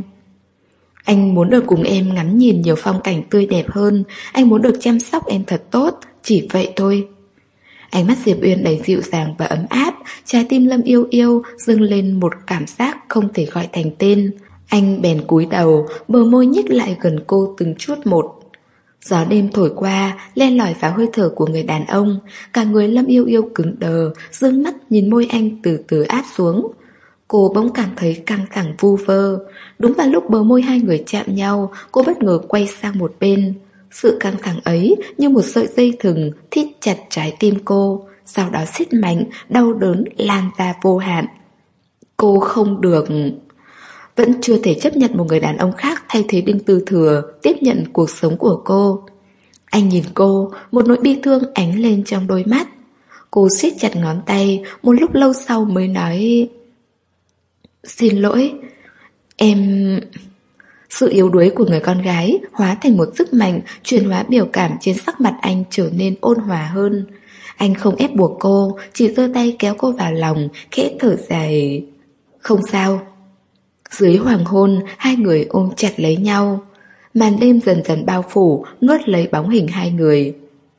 Anh muốn được cùng em ngắm nhìn nhiều phong cảnh tươi đẹp hơn. Anh muốn được chăm sóc em thật tốt, chỉ vậy thôi. Ánh mắt Diệp Uyên đầy dịu dàng và ấm áp. Trái tim Lâm Yêu Yêu dâng lên một cảm giác không thể gọi thành tên. Anh bèn cúi đầu, bờ môi nhích lại gần cô từng chút một. Gió đêm thổi qua, len lỏi vào hơi thở của người đàn ông. Cả người Lâm Yêu Yêu cứng đờ, dương mắt nhìn môi anh từ từ áp xuống. Cô bỗng cảm thấy căng thẳng vu vơ. Đúng vào lúc bờ môi hai người chạm nhau, cô bất ngờ quay sang một bên. Sự căng thẳng ấy như một sợi dây thừng thít chặt trái tim cô, sau đó siết mạnh, đau đớn lan ra vô hạn. Cô không được... Vẫn chưa thể chấp nhận một người đàn ông khác thay thế Đinh Tư Thừa tiếp nhận cuộc sống của cô. Anh nhìn cô, một nỗi bi thương ánh lên trong đôi mắt. Cô siết chặt ngón tay, một lúc lâu sau mới nói: Xin lỗi, em... Sự yếu đuối của người con gái hóa thành một sức mạnh, chuyển hóa biểu cảm trên sắc mặt anh trở nên ôn hòa hơn. Anh không ép buộc cô, chỉ giơ tay kéo cô vào lòng, khẽ thở dài: Không sao. Dưới hoàng hôn, hai người ôm chặt lấy nhau. Màn đêm dần dần bao phủ, nuốt lấy bóng hình hai người.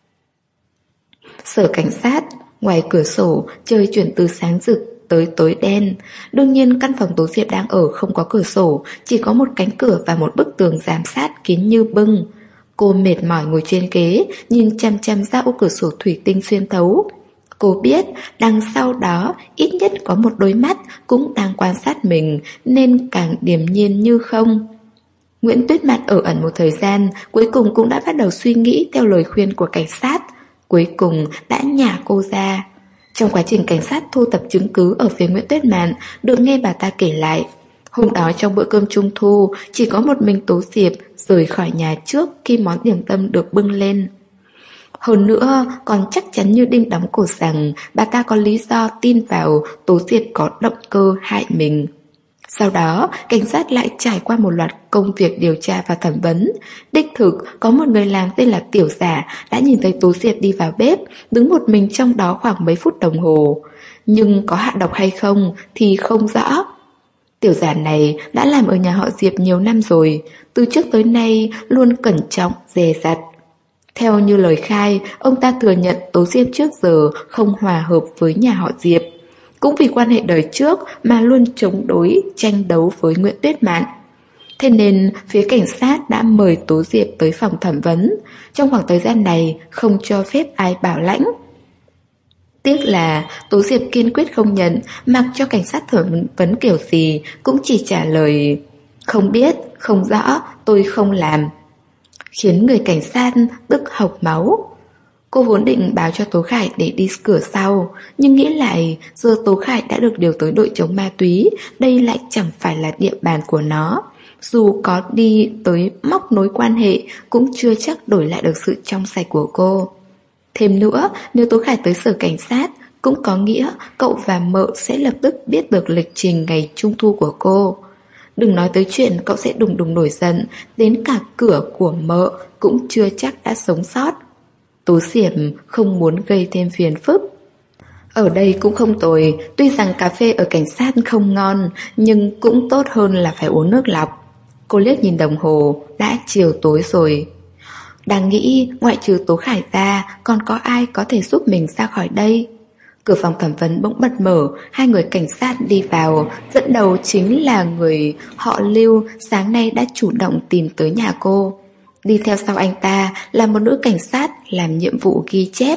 Sở cảnh sát, ngoài cửa sổ, trời chuyển từ sáng rực tới tối đen. Đương nhiên căn phòng Tố Diệp đang ở không có cửa sổ, chỉ có một cánh cửa và một bức tường giám sát kín như bưng. Cô mệt mỏi ngồi trên ghế, nhìn chăm chăm ra ô cửa sổ thủy tinh xuyên thấu. Cô biết đằng sau đó ít nhất có một đôi mắt cũng đang quan sát mình, nên càng điềm nhiên như không. Nguyễn Tuyết Mạn ở ẩn một thời gian, cuối cùng cũng đã bắt đầu suy nghĩ theo lời khuyên của cảnh sát. Cuối cùng đã nhả cô ra. Trong quá trình cảnh sát thu thập chứng cứ ở phía Nguyễn Tuyết Mạn, được nghe bà ta kể lại, hôm đó trong bữa cơm trung thu, chỉ có một mình Tố Diệp rời khỏi nhà trước khi món điểm tâm được bưng lên. Hơn nữa, còn chắc chắn như đinh đóng cột rằng bà ta có lý do tin vào Tố Diệp có động cơ hại mình. Sau đó, cảnh sát lại trải qua một loạt công việc điều tra và thẩm vấn. Đích thực, có một người làm tên là Tiểu Giả đã nhìn thấy Tố Diệp đi vào bếp, đứng một mình trong đó khoảng mấy phút đồng hồ. Nhưng có hạ độc hay không thì không rõ. Tiểu Giả này đã làm ở nhà họ Diệp nhiều năm rồi, từ trước tới nay luôn cẩn trọng, dè dặt. Theo như lời khai, ông ta thừa nhận Tố Diệp trước giờ không hòa hợp với nhà họ Diệp. Cũng vì quan hệ đời trước mà luôn chống đối, tranh đấu với Nguyễn Tuyết Mạn. Thế nên phía cảnh sát đã mời Tố Diệp tới phòng thẩm vấn. Trong khoảng thời gian này không cho phép ai bảo lãnh. Tiếc là Tố Diệp kiên quyết không nhận, mặc cho cảnh sát thẩm vấn kiểu gì cũng chỉ trả lời: Không biết, không rõ, tôi không làm. Khiến người cảnh sát tức hộc máu. Cô vốn định báo cho Tố Khải để đi cửa sau, nhưng nghĩ lại giờ Tố Khải đã được điều tới đội chống ma túy, đây lại chẳng phải là địa bàn của nó. Dù có đi tới móc nối quan hệ cũng chưa chắc đổi lại được sự trong sạch của cô. Thêm nữa, nếu Tố Khải tới sở cảnh sát, cũng có nghĩa cậu và mợ sẽ lập tức biết được lịch trình ngày trung thu của cô. Đừng nói tới chuyện cậu sẽ đùng đùng nổi giận, đến cả cửa của mợ cũng chưa chắc đã sống sót. Tố Diệp không muốn gây thêm phiền phức. Ở đây cũng không tồi, tuy rằng cà phê ở cảnh sát không ngon, nhưng cũng tốt hơn là phải uống nước lọc. Cô liếc nhìn đồng hồ, đã chiều tối rồi. Đang nghĩ ngoại trừ Tố Khải ra, còn có ai có thể giúp mình ra khỏi đây? Cửa phòng thẩm vấn bỗng bật mở, hai người cảnh sát đi vào, dẫn đầu chính là người họ Lưu sáng nay đã chủ động tìm tới nhà cô. Đi theo sau anh ta là một nữ cảnh sát làm nhiệm vụ ghi chép.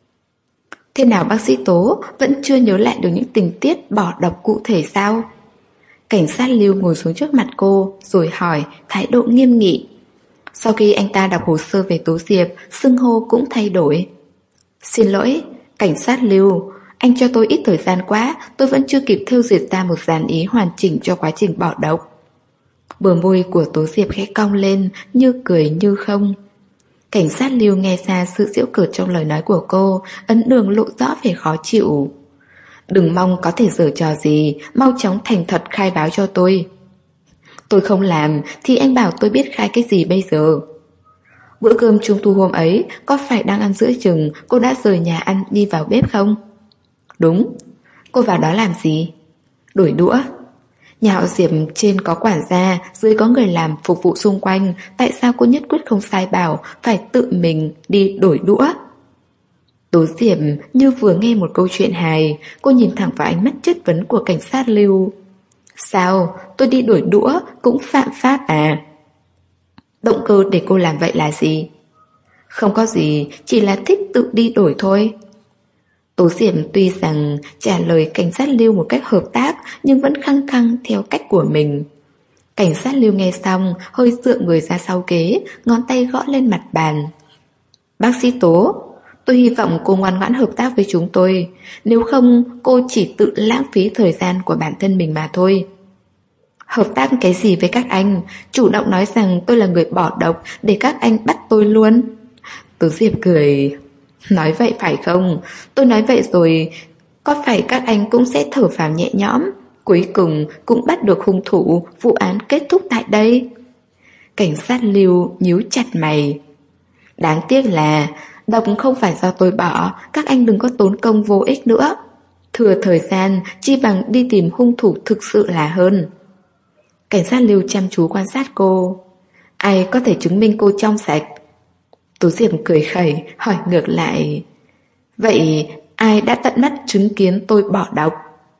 Thế nào bác sĩ Tố vẫn chưa nhớ lại được những tình tiết bỏ độc cụ thể sao? Cảnh sát Lưu ngồi xuống trước mặt cô rồi hỏi, thái độ nghiêm nghị. Sau khi anh ta đọc hồ sơ về Tố Diệp, xưng hô cũng thay đổi. Xin lỗi, cảnh sát Lưu, anh cho tôi ít thời gian quá, tôi vẫn chưa kịp thêu dệt ra một dàn ý hoàn chỉnh cho quá trình bỏ độc. Bờ môi của Tố Diệp khẽ cong lên, như cười như không. Cảnh sát Lưu nghe ra sự giễu cợt trong lời nói của cô, ấn đường lộ rõ vẻ khó chịu. Đừng mong có thể giở trò gì, mau chóng thành thật khai báo cho tôi. Tôi không làm, thì anh bảo tôi biết khai cái gì bây giờ? Bữa cơm trung thu hôm ấy, có phải đang ăn giữa chừng cô đã rời nhà ăn đi vào bếp không? Đúng. Cô vào đó làm gì? Đổi đũa. Nhà họ Diệp trên có quản gia, dưới có người làm phục vụ xung quanh, tại sao cô nhất quyết không sai bảo phải tự mình đi đổi đũa? Tố Diệp như vừa nghe một câu chuyện hài, cô nhìn thẳng vào ánh mắt chất vấn của cảnh sát Lưu. Sao, tôi đi đổi đũa cũng phạm pháp à? Động cơ để cô làm vậy là gì? Không có gì, chỉ là thích tự đi đổi thôi. Tố Diệp tuy rằng trả lời cảnh sát Lưu một cách hợp tác nhưng vẫn khăng khăng theo cách của mình. Cảnh sát Lưu nghe xong, hơi dựa người ra sau ghế, ngón tay gõ lên mặt bàn. Bác sĩ Tố, tôi hy vọng cô ngoan ngoãn hợp tác với chúng tôi, nếu không cô chỉ tự lãng phí thời gian của bản thân mình mà thôi. Hợp tác cái gì với các anh, chủ động nói rằng tôi là người bỏ độc để các anh bắt tôi luôn. Tố Diệp cười. Nói vậy phải không? Tôi nói vậy rồi, có phải các anh cũng sẽ thở phào nhẹ nhõm, cuối cùng cũng bắt được hung thủ, vụ án kết thúc tại đây? Cảnh sát Lưu nhíu chặt mày. Đáng tiếc là độc không phải do tôi bỏ, các anh đừng có tốn công vô ích nữa. Thừa thời gian chi bằng đi tìm hung thủ thực sự là hơn. Cảnh sát Lưu chăm chú quan sát cô. Ai có thể chứng minh cô trong sạch? Tố Diệp cười khẩy, hỏi ngược lại. Vậy ai đã tận mắt chứng kiến tôi bỏ độc?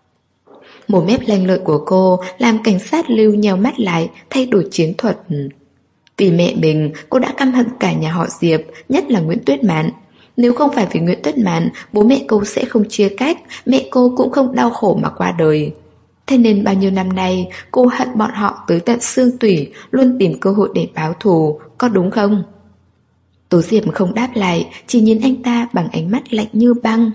Một mép lanh lợi của cô làm cảnh sát Lưu nheo mắt lại, thay đổi chiến thuật. Vì mẹ mình, cô đã căm hận cả nhà họ Diệp, nhất là Nguyễn Tuyết Mạn. Nếu không phải vì Nguyễn Tuyết Mạn, bố mẹ cô sẽ không chia cách, mẹ cô cũng không đau khổ mà qua đời. Thế nên bao nhiêu năm nay, cô hận bọn họ tới tận xương tủy, luôn tìm cơ hội để báo thù, có đúng không? Tố Diệp không đáp lại, chỉ nhìn anh ta bằng ánh mắt lạnh như băng.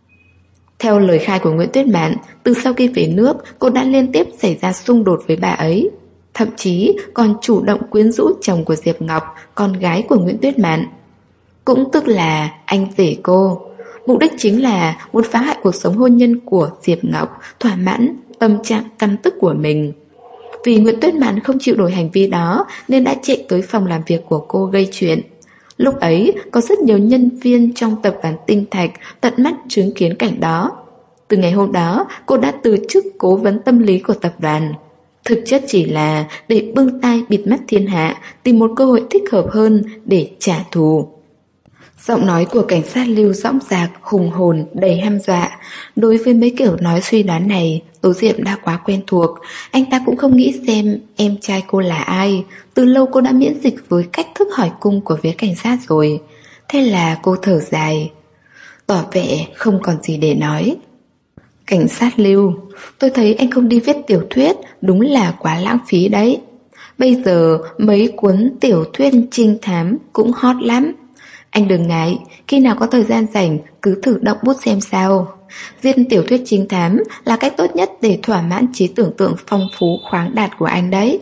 Theo lời khai của Nguyễn Tuyết Mạn, từ sau khi về nước, cô đã liên tiếp xảy ra xung đột với bà ấy. Thậm chí còn chủ động quyến rũ chồng của Diệp Ngọc, con gái của Nguyễn Tuyết Mạn. Cũng tức là anh rể cô. Mục đích chính là muốn phá hại cuộc sống hôn nhân của Diệp Ngọc, thỏa mãn tâm trạng căm tức của mình. Vì Nguyễn Tuyết Mạn không chịu đổi hành vi đó nên đã chạy tới phòng làm việc của cô gây chuyện. Lúc ấy có rất nhiều nhân viên trong tập đoàn Tinh Thạch tận mắt chứng kiến cảnh đó. Từ ngày hôm đó cô đã từ chức cố vấn tâm lý của tập đoàn. Thực chất chỉ là để bưng tai bịt mắt thiên hạ, tìm một cơ hội thích hợp hơn để trả thù. Giọng nói của cảnh sát Lưu dõng dạc, hùng hồn, đầy hăm dọa. Đối với mấy kiểu nói suy đoán này, Tố Diệp đã quá quen thuộc. Anh ta cũng không nghĩ xem em trai cô là ai. Từ lâu cô đã miễn dịch với cách thức hỏi cung của phía cảnh sát rồi. Thế là cô thở dài, tỏ vẻ không còn gì để nói. Cảnh sát Lưu, tôi thấy anh không đi viết tiểu thuyết, đúng là quá lãng phí đấy. Bây giờ mấy cuốn tiểu thuyết trinh thám cũng hot lắm. Anh đừng ngại, khi nào có thời gian rảnh cứ thử động bút xem sao. Viết tiểu thuyết trinh thám là cách tốt nhất để thỏa mãn trí tưởng tượng phong phú khoáng đạt của anh đấy.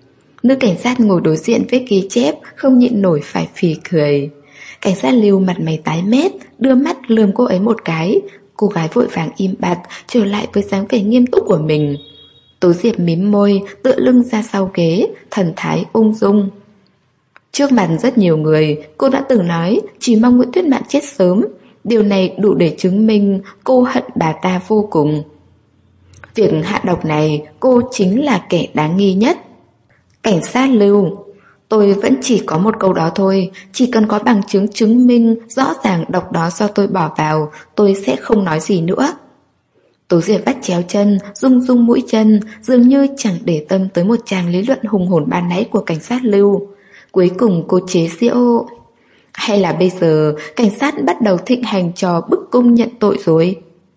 Nữ cảnh sát ngồi đối diện với ghi chép không nhịn nổi phải phì cười. Cảnh sát Lưu mặt mày tái mét, đưa mắt lườm cô ấy một cái. Cô gái vội vàng im bặt, trở lại với dáng vẻ nghiêm túc của mình. Tố Diệp mím môi, tựa lưng ra sau ghế, thần thái ung dung. Trước mặt rất nhiều người, cô đã từng nói chỉ mong Nguyễn Tuyết Mạn chết sớm. Điều này đủ để chứng minh cô hận bà ta vô cùng. Việc hạ độc này cô chính là kẻ đáng nghi nhất. Cảnh sát Lưu, tôi vẫn chỉ có một câu đó thôi. Chỉ cần có bằng chứng chứng minh rõ ràng độc đó do tôi bỏ vào, tôi sẽ không nói gì nữa. Tố Diệp bắt chéo chân, rung rung mũi chân, dường như chẳng để tâm tới một tràng lý luận hùng hồn ban nãy của cảnh sát Lưu. Cuối cùng cô chế giễu. Hay là bây giờ cảnh sát bắt đầu thịnh hành trò bức cung nhận tội rồi?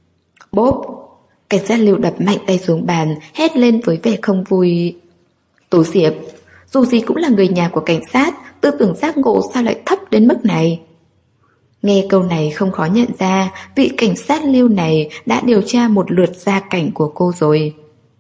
Bốp! Cảnh sát Lưu đập mạnh tay xuống bàn, hét lên với vẻ không vui. Tố Diệp, dù gì cũng là người nhà của cảnh sát, tư tưởng giác ngộ sao lại thấp đến mức này? Nghe câu này không khó nhận ra, vị cảnh sát Lưu này đã điều tra một lượt gia cảnh của cô rồi.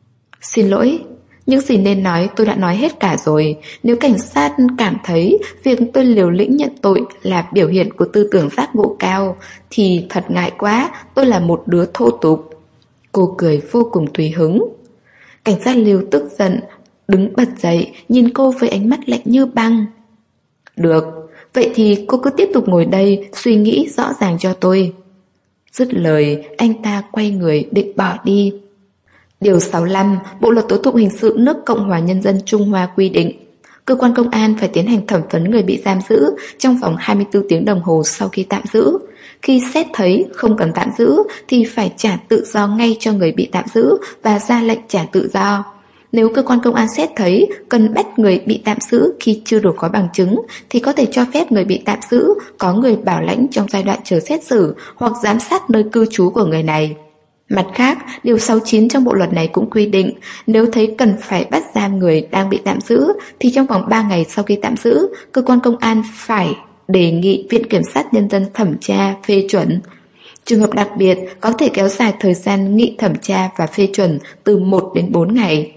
Xin lỗi, những gì nên nói tôi đã nói hết cả rồi. Nếu cảnh sát cảm thấy việc tôi liều lĩnh nhận tội là biểu hiện của tư tưởng giác ngộ cao, thì thật ngại quá, tôi là một đứa thô tục. Cô cười vô cùng tùy hứng. Cảnh sát Lưu tức giận, đứng bật dậy, nhìn cô với ánh mắt lạnh như băng. Được, vậy thì cô cứ tiếp tục ngồi đây, suy nghĩ rõ ràng cho tôi. Dứt lời, anh ta quay người định bỏ đi. Điều sáu mươi lăm, Bộ luật tố tụng hình sự nước Cộng hòa Nhân dân Trung Hoa quy định, cơ quan công an phải tiến hành thẩm vấn người bị giam giữ trong vòng hai mươi tư tiếng đồng hồ sau khi tạm giữ. Khi xét thấy không cần tạm giữ thì phải trả tự do ngay cho người bị tạm giữ và ra lệnh trả tự do. Nếu cơ quan công an xét thấy cần bắt người bị tạm giữ khi chưa đủ có bằng chứng thì có thể cho phép người bị tạm giữ có người bảo lãnh trong giai đoạn chờ xét xử hoặc giám sát nơi cư trú của người này. Mặt khác, điều sáu mươi chín trong bộ luật này cũng quy định nếu thấy cần phải bắt giam người đang bị tạm giữ thì trong vòng ba ngày sau khi tạm giữ, cơ quan công an phải đề nghị Viện Kiểm sát Nhân dân thẩm tra, phê chuẩn. Trường hợp đặc biệt có thể kéo dài thời gian nghị thẩm tra và phê chuẩn từ một đến bốn ngày.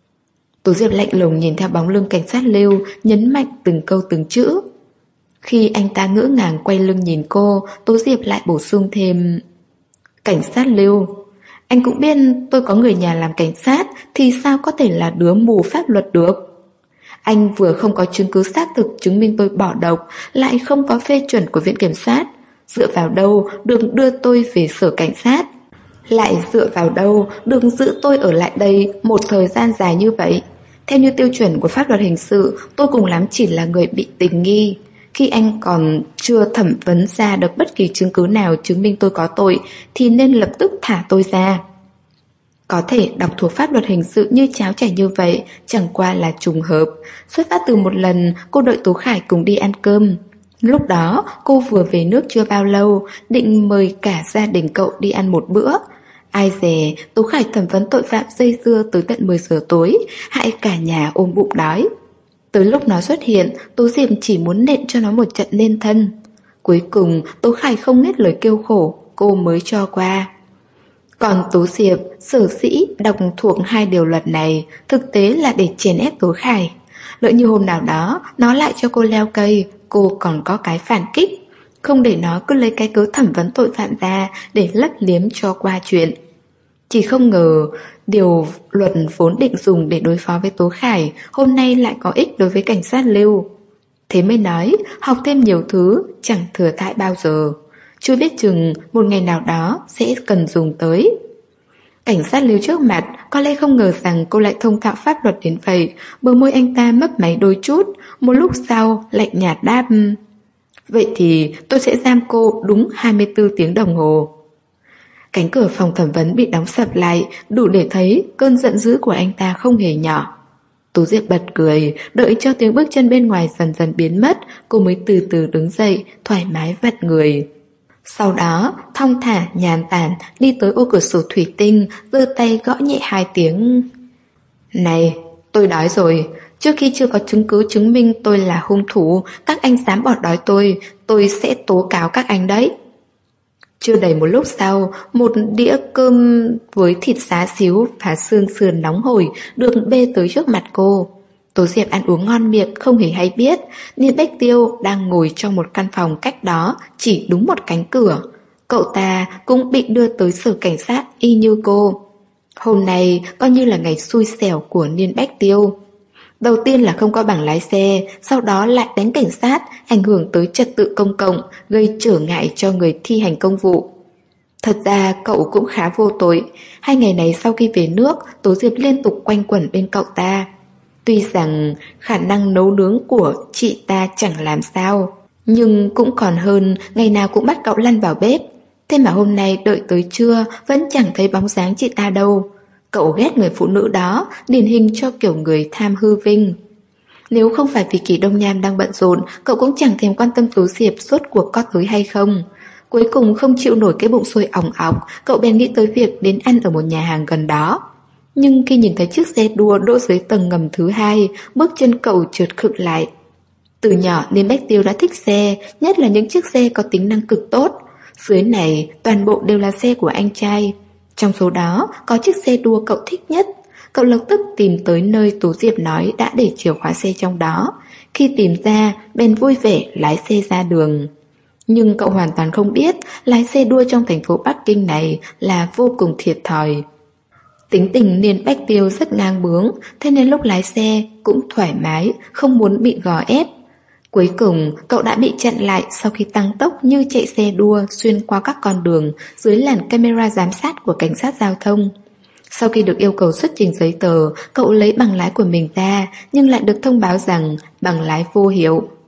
Tố Diệp lạnh lùng nhìn theo bóng lưng cảnh sát Lưu, nhấn mạnh từng câu từng chữ. Khi anh ta ngỡ ngàng quay lưng nhìn cô, Tố Diệp lại bổ sung thêm: Cảnh sát Lưu, anh cũng biết tôi có người nhà làm cảnh sát thì sao có thể là đứa mù pháp luật được. Anh vừa không có chứng cứ xác thực chứng minh tôi bỏ độc, lại không có phê chuẩn của Viện Kiểm sát. Dựa vào đâu được đưa tôi về sở cảnh sát? Lại dựa vào đâu được giữ tôi ở lại đây một thời gian dài như vậy? Theo như tiêu chuẩn của pháp luật hình sự, tôi cùng lắm chỉ là người bị tình nghi. Khi anh còn chưa thẩm vấn ra được bất kỳ chứng cứ nào chứng minh tôi có tội thì nên lập tức thả tôi ra. Có thể đọc thuộc pháp luật hình sự như cháo chảy như vậy chẳng qua là trùng hợp. Xuất phát từ một lần cô đợi Tố Khải cùng đi ăn cơm. Lúc đó cô vừa về nước chưa bao lâu, định mời cả gia đình cậu đi ăn một bữa. Ai dè Tố Khải thẩm vấn tội phạm dây dưa tới tận mười giờ tối, hại cả nhà ôm bụng đói. Tới lúc nó xuất hiện, Tố Diệp chỉ muốn nện cho nó một trận nên thân. Cuối cùng Tố Khải không hết lời kêu khổ, cô mới cho qua. Còn Tố Diệp sở dĩ đọc thuộc hai điều luật này thực tế là để chèn ép Tố Khải. Lỡ như hôm nào đó nó lại cho cô leo cây, cô còn có cái phản kích, không để nó cứ lấy cái cớ thẩm vấn tội phạm ra để lấp liếm cho qua chuyện. Chỉ không ngờ điều luật vốn định dùng để đối phó với Tố Khải hôm nay lại có ích đối với cảnh sát Lưu. Thế mới nói học thêm nhiều thứ chẳng thừa thãi bao giờ, chưa biết chừng một ngày nào đó sẽ cần dùng tới. Cảnh sát Lưu trước mặt có lẽ không ngờ rằng cô lại thông thạo pháp luật đến vậy. Bờ môi anh ta mấp máy đôi chút, một lúc sau lạnh nhạt đáp: Vậy thì tôi sẽ giam cô đúng hai mươi tư tiếng đồng hồ. Cánh cửa phòng thẩm vấn bị đóng sập lại, đủ để thấy cơn giận dữ của anh ta không hề nhỏ. Tố Diệp bật cười, đợi cho tiếng bước chân bên ngoài dần dần biến mất, cô mới từ từ đứng dậy, thoải mái vặn người. Sau đó, thong thả nhàn tản đi tới ô cửa sổ thủy tinh, giơ tay gõ nhẹ hai tiếng. Này, tôi đói rồi. Trước khi chưa có chứng cứ chứng minh tôi là hung thủ, các anh dám bỏ đói tôi, tôi sẽ tố cáo các anh đấy. Chưa đầy một lúc sau, một đĩa cơm với thịt xá xíu và xương sườn nóng hổi được bê tới trước mặt cô. Tố Diệp ăn uống ngon miệng không hề hay biết, Niên Bách Tiêu đang ngồi trong một căn phòng cách đó chỉ đúng một cánh cửa. Cậu ta cũng bị đưa tới sở cảnh sát y như cô. Hôm nay coi như là ngày xui xẻo của Niên Bách Tiêu. Đầu tiên là không có bằng lái xe, sau đó lại đánh cảnh sát, ảnh hưởng tới trật tự công cộng, gây trở ngại cho người thi hành công vụ. Thật ra cậu cũng khá vô tội. Hai ngày này sau khi về nước, Tố Diệp liên tục quanh quẩn bên cậu ta. Tuy rằng khả năng nấu nướng của chị ta chẳng làm sao, nhưng cũng còn hơn ngày nào cũng bắt cậu lăn vào bếp. Thế mà hôm nay đợi tới trưa vẫn chẳng thấy bóng dáng chị ta đâu. Cậu ghét người phụ nữ đó, điển hình cho kiểu người tham hư vinh. Nếu không phải vì Kỳ Đông Nham đang bận rộn, cậu cũng chẳng thèm quan tâm Tố Diệp suốt cuộc có tới hay không. Cuối cùng không chịu nổi cái bụng sôi ỏng ọc, cậu bèn nghĩ tới việc đến ăn ở một nhà hàng gần đó. Nhưng khi nhìn thấy chiếc xe đua đỗ dưới tầng ngầm thứ hai, bước chân cậu trượt khựng lại. Từ nhỏ Niên Bách Tiêu đã thích xe, nhất là những chiếc xe có tính năng cực tốt. Dưới này toàn bộ đều là xe của anh trai. Trong số đó có chiếc xe đua cậu thích nhất. Cậu lập tức tìm tới nơi Tố Diệp nói đã để chìa khóa xe trong đó. Khi tìm ra, bèn vui vẻ lái xe ra đường. Nhưng cậu hoàn toàn không biết lái xe đua trong thành phố Bắc Kinh này là vô cùng thiệt thòi. Tính tình Niên Bách Tiêu rất ngang bướng, thế nên lúc lái xe cũng thoải mái, không muốn bị gò ép. Cuối cùng cậu đã bị chặn lại sau khi tăng tốc như chạy xe đua xuyên qua các con đường dưới làn camera giám sát của cảnh sát giao thông. Sau khi được yêu cầu xuất trình giấy tờ, cậu lấy bằng lái của mình ra nhưng lại được thông báo rằng bằng lái vô hiệu.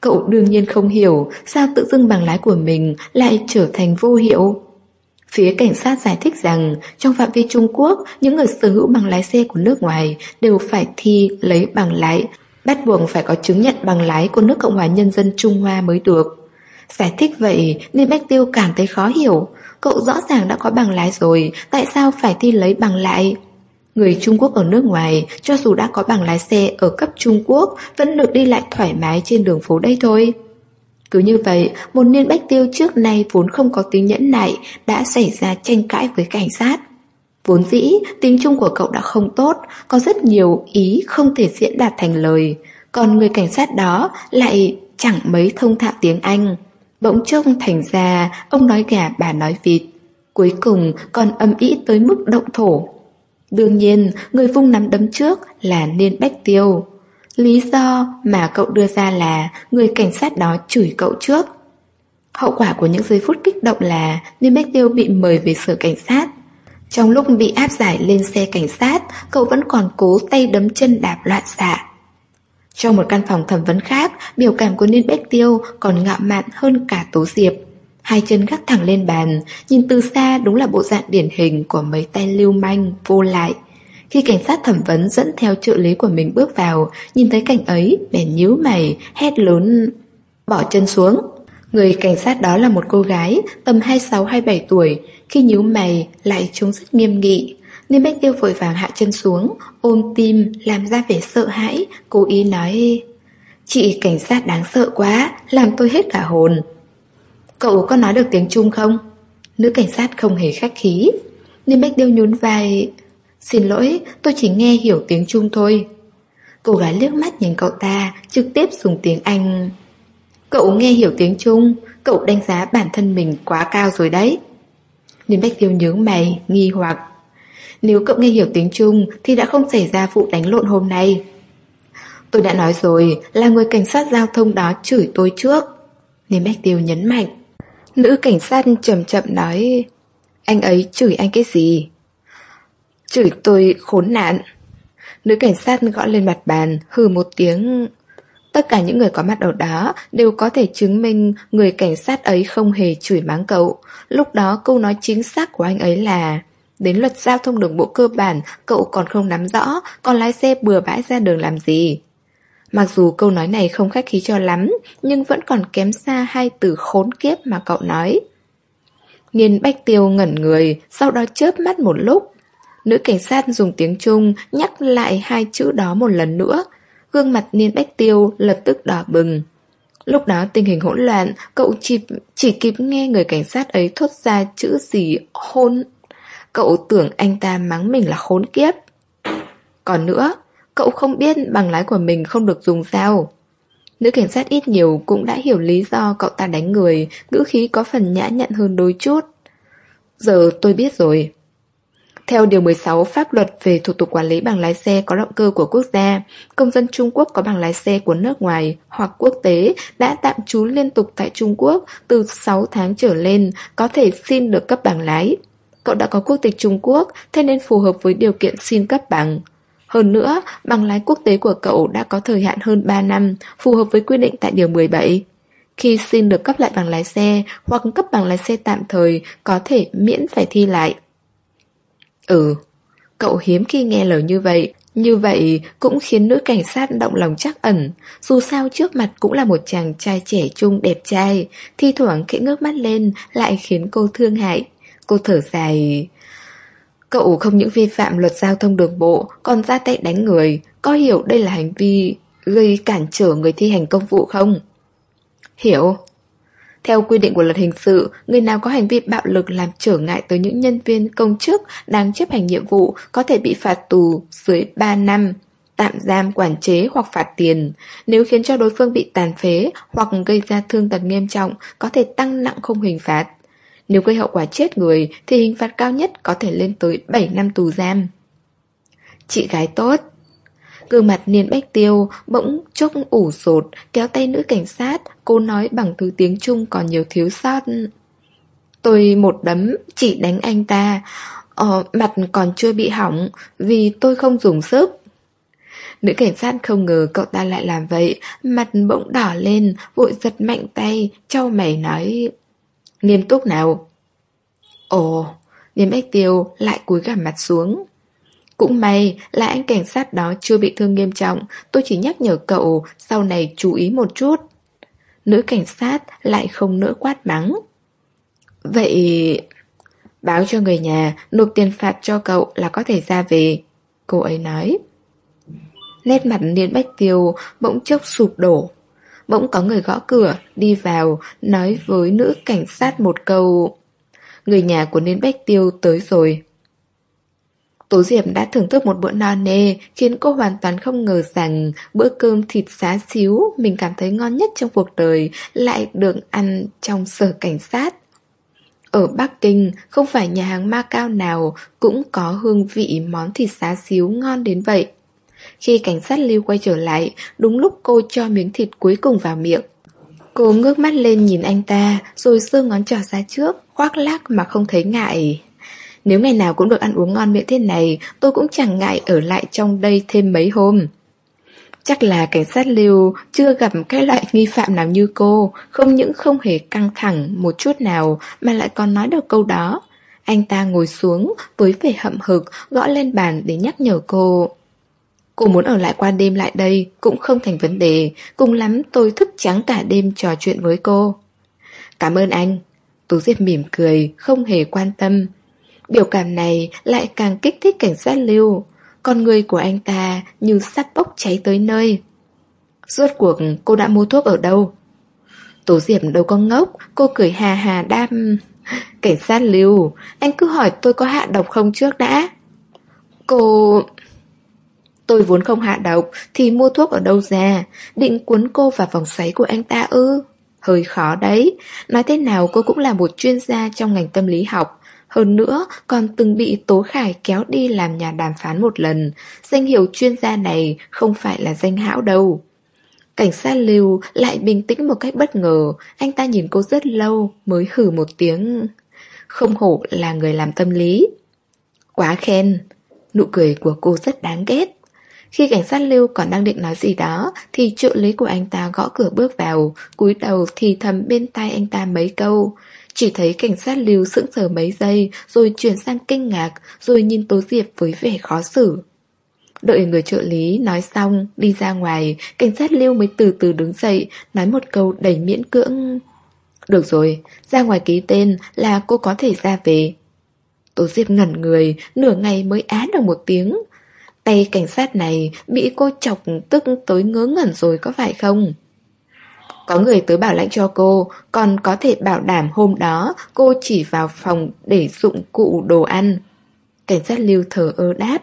Cậu đương nhiên không hiểu sao tự dưng bằng lái của mình lại trở thành vô hiệu. Phía cảnh sát giải thích rằng trong phạm vi Trung Quốc, những người sở hữu bằng lái xe của nước ngoài đều phải thi lấy bằng lái, bắt buộc phải có chứng nhận bằng lái của nước Cộng hòa Nhân dân Trung Hoa mới được. Giải thích vậy nên Bách Tiêu cảm thấy khó hiểu. Cậu rõ ràng đã có bằng lái rồi, tại sao phải thi lấy bằng lại? Người Trung Quốc ở nước ngoài, cho dù đã có bằng lái xe ở cấp Trung Quốc, vẫn được đi lại thoải mái trên đường phố đây thôi. Cứ như vậy, một niên Bách Tiêu trước nay vốn không có tính nhẫn nại đã xảy ra tranh cãi với cảnh sát. Vốn dĩ, tiếng Trung của cậu đã không tốt, có rất nhiều ý không thể diễn đạt thành lời. Còn người cảnh sát đó lại chẳng mấy thông thạo tiếng Anh. Bỗng chốc thành ra, ông nói gà bà nói vịt. Cuối cùng còn âm ĩ tới mức động thổ. Đương nhiên, người vung nắm đấm trước là niên Bách Tiêu. Lý do mà cậu đưa ra là người cảnh sát đó chửi cậu trước. Hậu quả của những giây phút kích động là niên Bách Tiêu bị mời về sở cảnh sát. Trong lúc bị áp giải lên xe cảnh sát, cậu vẫn còn cố tay đấm chân đạp loạn xạ. Trong một căn phòng thẩm vấn khác, biểu cảm của niên Bách Tiêu còn ngạo mạn hơn cả Tố Diệp. Hai chân gác thẳng lên bàn, nhìn từ xa đúng là bộ dạng điển hình của mấy tay lưu manh, vô lại. Khi cảnh sát thẩm vấn dẫn theo trợ lý của mình bước vào, nhìn thấy cảnh ấy, bèn nhíu mày, hét lớn, bỏ chân xuống. Người cảnh sát đó là một cô gái, tầm hai mươi sáu hai mươi bảy tuổi, khi nhíu mày lại trông rất nghiêm nghị. Nên Bách Tiêu vội vàng hạ chân xuống, ôm tim, làm ra vẻ sợ hãi, cố ý nói, chị cảnh sát đáng sợ quá, làm tôi hết cả hồn. Cậu có nói được tiếng Trung không? Nữ cảnh sát không hề khách khí. Nên Bách Tiêu nhún vai, xin lỗi, tôi chỉ nghe hiểu tiếng Trung thôi. Cô gái liếc mắt nhìn cậu ta, trực tiếp dùng tiếng Anh. Cậu nghe hiểu tiếng Trung, cậu đánh giá bản thân mình quá cao rồi đấy. Nên Bách Tiêu nhướng mày, nghi hoặc. Nếu cậu nghe hiểu tiếng Trung thì đã không xảy ra vụ đánh lộn hôm nay. Tôi đã nói rồi, là người cảnh sát giao thông đó chửi tôi trước. Nên Bách Tiêu nhấn mạnh. Nữ cảnh sát chậm chậm nói, anh ấy chửi anh cái gì? Chửi tôi khốn nạn. Nữ cảnh sát gõ lên mặt bàn, hừ một tiếng. Tất cả những người có mặt ở đó đều có thể chứng minh người cảnh sát ấy không hề chửi mắng cậu. Lúc đó câu nói chính xác của anh ấy là, đến luật giao thông đường bộ cơ bản cậu còn không nắm rõ, còn lái xe bừa bãi ra đường làm gì? Mặc dù câu nói này không khách khí cho lắm, nhưng vẫn còn kém xa hai từ khốn kiếp mà cậu nói. Niên Bách Tiêu ngẩn người, sau đó chớp mắt một lúc. Nữ cảnh sát dùng tiếng Trung nhắc lại hai chữ đó một lần nữa. Gương mặt Niên Bách Tiêu lập tức đỏ bừng. Lúc đó tình hình hỗn loạn, cậu chỉ, chỉ kịp nghe người cảnh sát ấy thốt ra chữ gì hôn. Cậu tưởng anh ta mắng mình là khốn kiếp. Còn nữa, cậu không biết bằng lái của mình không được dùng sao? Nữ cảnh sát ít nhiều cũng đã hiểu lý do cậu ta đánh người, ngữ khí có phần nhã nhặn hơn đôi chút. Giờ tôi biết rồi. Theo Điều mười sáu Pháp luật về thủ tục quản lý bằng lái xe có động cơ của quốc gia, công dân Trung Quốc có bằng lái xe của nước ngoài hoặc quốc tế đã tạm trú liên tục tại Trung Quốc từ sáu tháng trở lên có thể xin được cấp bằng lái. Cậu đã có quốc tịch Trung Quốc, thế nên phù hợp với điều kiện xin cấp bằng. Hơn nữa, bằng lái quốc tế của cậu đã có thời hạn hơn ba năm, phù hợp với quy định tại Điều mười bảy. Khi xin được cấp lại bằng lái xe hoặc cấp bằng lái xe tạm thời, có thể miễn phải thi lại. Ừ, cậu hiếm khi nghe lời như vậy. Như vậy cũng khiến nữ cảnh sát động lòng trắc ẩn. Dù sao trước mặt cũng là một chàng trai trẻ trung đẹp trai, thi thoảng khẽ ngước mắt lên lại khiến cô thương hại. Cô thở dài. Cậu không những vi phạm luật giao thông đường bộ, còn ra tay đánh người. Có hiểu đây là hành vi gây cản trở người thi hành công vụ không? Hiểu. Theo quy định của luật hình sự, người nào có hành vi bạo lực làm trở ngại tới những nhân viên công chức đang chấp hành nhiệm vụ có thể bị phạt tù dưới ba năm, tạm giam quản chế hoặc phạt tiền. Nếu khiến cho đối phương bị tàn phế hoặc gây ra thương tật nghiêm trọng, có thể tăng nặng khung hình phạt. Nếu gây hậu quả chết người thì hình phạt cao nhất có thể lên tới bảy năm tù giam. Chị gái tốt. Gương mặt Niên Bách Tiêu bỗng chốc ủ rột, kéo tay nữ cảnh sát, cô nói bằng thứ tiếng Trung còn nhiều thiếu sót. Tôi một đấm chỉ đánh anh ta, ờ, mặt còn chưa bị hỏng vì tôi không dùng sức. Nữ cảnh sát không ngờ cậu ta lại làm vậy, mặt bỗng đỏ lên, vội giật mạnh tay, chau mày nói: Nghiêm túc nào. Ồ, Niêm Bách Tiêu lại cúi gằm mặt xuống. Cũng may là anh cảnh sát đó chưa bị thương nghiêm trọng, tôi chỉ nhắc nhở cậu sau này chú ý một chút. Nữ cảnh sát lại không nỡ quát mắng. Vậy... Báo cho người nhà, nộp tiền phạt cho cậu là có thể ra về, cô ấy nói. Nét mặt Niên Bách Tiêu bỗng chốc sụp đổ. Bỗng có người gõ cửa, đi vào, nói với nữ cảnh sát một câu: Người nhà của Niên Bách Tiêu tới rồi. Tố Diệp đã thưởng thức một bữa no nê, khiến cô hoàn toàn không ngờ rằng bữa cơm thịt xá xíu mình cảm thấy ngon nhất trong cuộc đời lại được ăn trong sở cảnh sát. Ở Bắc Kinh, không phải nhà hàng Macao nào cũng có hương vị món thịt xá xíu ngon đến vậy. Khi cảnh sát Lưu quay trở lại, đúng lúc cô cho miếng thịt cuối cùng vào miệng. Cô ngước mắt lên nhìn anh ta, rồi giơ ngón trỏ ra trước, khoác lác mà không thấy ngại. Nếu ngày nào cũng được ăn uống ngon miệng thế này, tôi cũng chẳng ngại ở lại trong đây thêm mấy hôm. Chắc là cảnh sát Lưu chưa gặp cái loại nghi phạm nào như cô, không những không hề căng thẳng một chút nào mà lại còn nói được câu đó. Anh ta ngồi xuống với vẻ hậm hực, gõ lên bàn để nhắc nhở cô. Cô muốn ở lại qua đêm lại đây cũng không thành vấn đề, cùng lắm tôi thức trắng cả đêm trò chuyện với cô. Cảm ơn anh. Tú Diệp mỉm cười, không hề quan tâm. Biểu cảm này lại càng kích thích cảnh sát Lưu. Con người của anh ta như sắp bốc cháy tới nơi. Rốt cuộc cô đã mua thuốc ở đâu? Tú Diệp đâu có ngốc, cô cười hà hà đáp: Cảnh sát Lưu, anh cứ hỏi tôi có hạ độc không trước đã. Cô... Tôi vốn không hạ độc thì mua thuốc ở đâu ra, định cuốn cô vào vòng xoáy của anh ta ư? Hơi khó đấy, nói thế nào cô cũng là một chuyên gia trong ngành tâm lý học. Hơn nữa còn từng bị Tố Khải kéo đi làm nhà đàm phán một lần. Danh hiệu chuyên gia này không phải là danh hão đâu. Cảnh sát Lưu lại bình tĩnh một cách bất ngờ. Anh ta nhìn cô rất lâu mới hừ một tiếng. Không hổ là người làm tâm lý. Quá khen. Nụ cười của cô rất đáng ghét. Khi cảnh sát Lưu còn đang định nói gì đó thì trợ lý của anh ta gõ cửa bước vào, cúi đầu thì thầm bên tai anh ta mấy câu. Chỉ thấy cảnh sát Lưu sững sờ mấy giây rồi chuyển sang kinh ngạc, rồi nhìn Tố Diệp với vẻ khó xử. Đợi người trợ lý nói xong, đi ra ngoài, cảnh sát Lưu mới từ từ đứng dậy, nói một câu đầy miễn cưỡng. Được rồi, ra ngoài ký tên là cô có thể ra về. Tố Diệp ngẩn người, nửa ngày mới á được một tiếng. Tay cảnh sát này bị cô chọc tức tới ngớ ngẩn rồi có phải không? Có người tới bảo lãnh cho cô, còn có thể bảo đảm hôm đó cô chỉ vào phòng để dụng cụ đồ ăn. Cảnh sát Lưu thờ ơ đáp.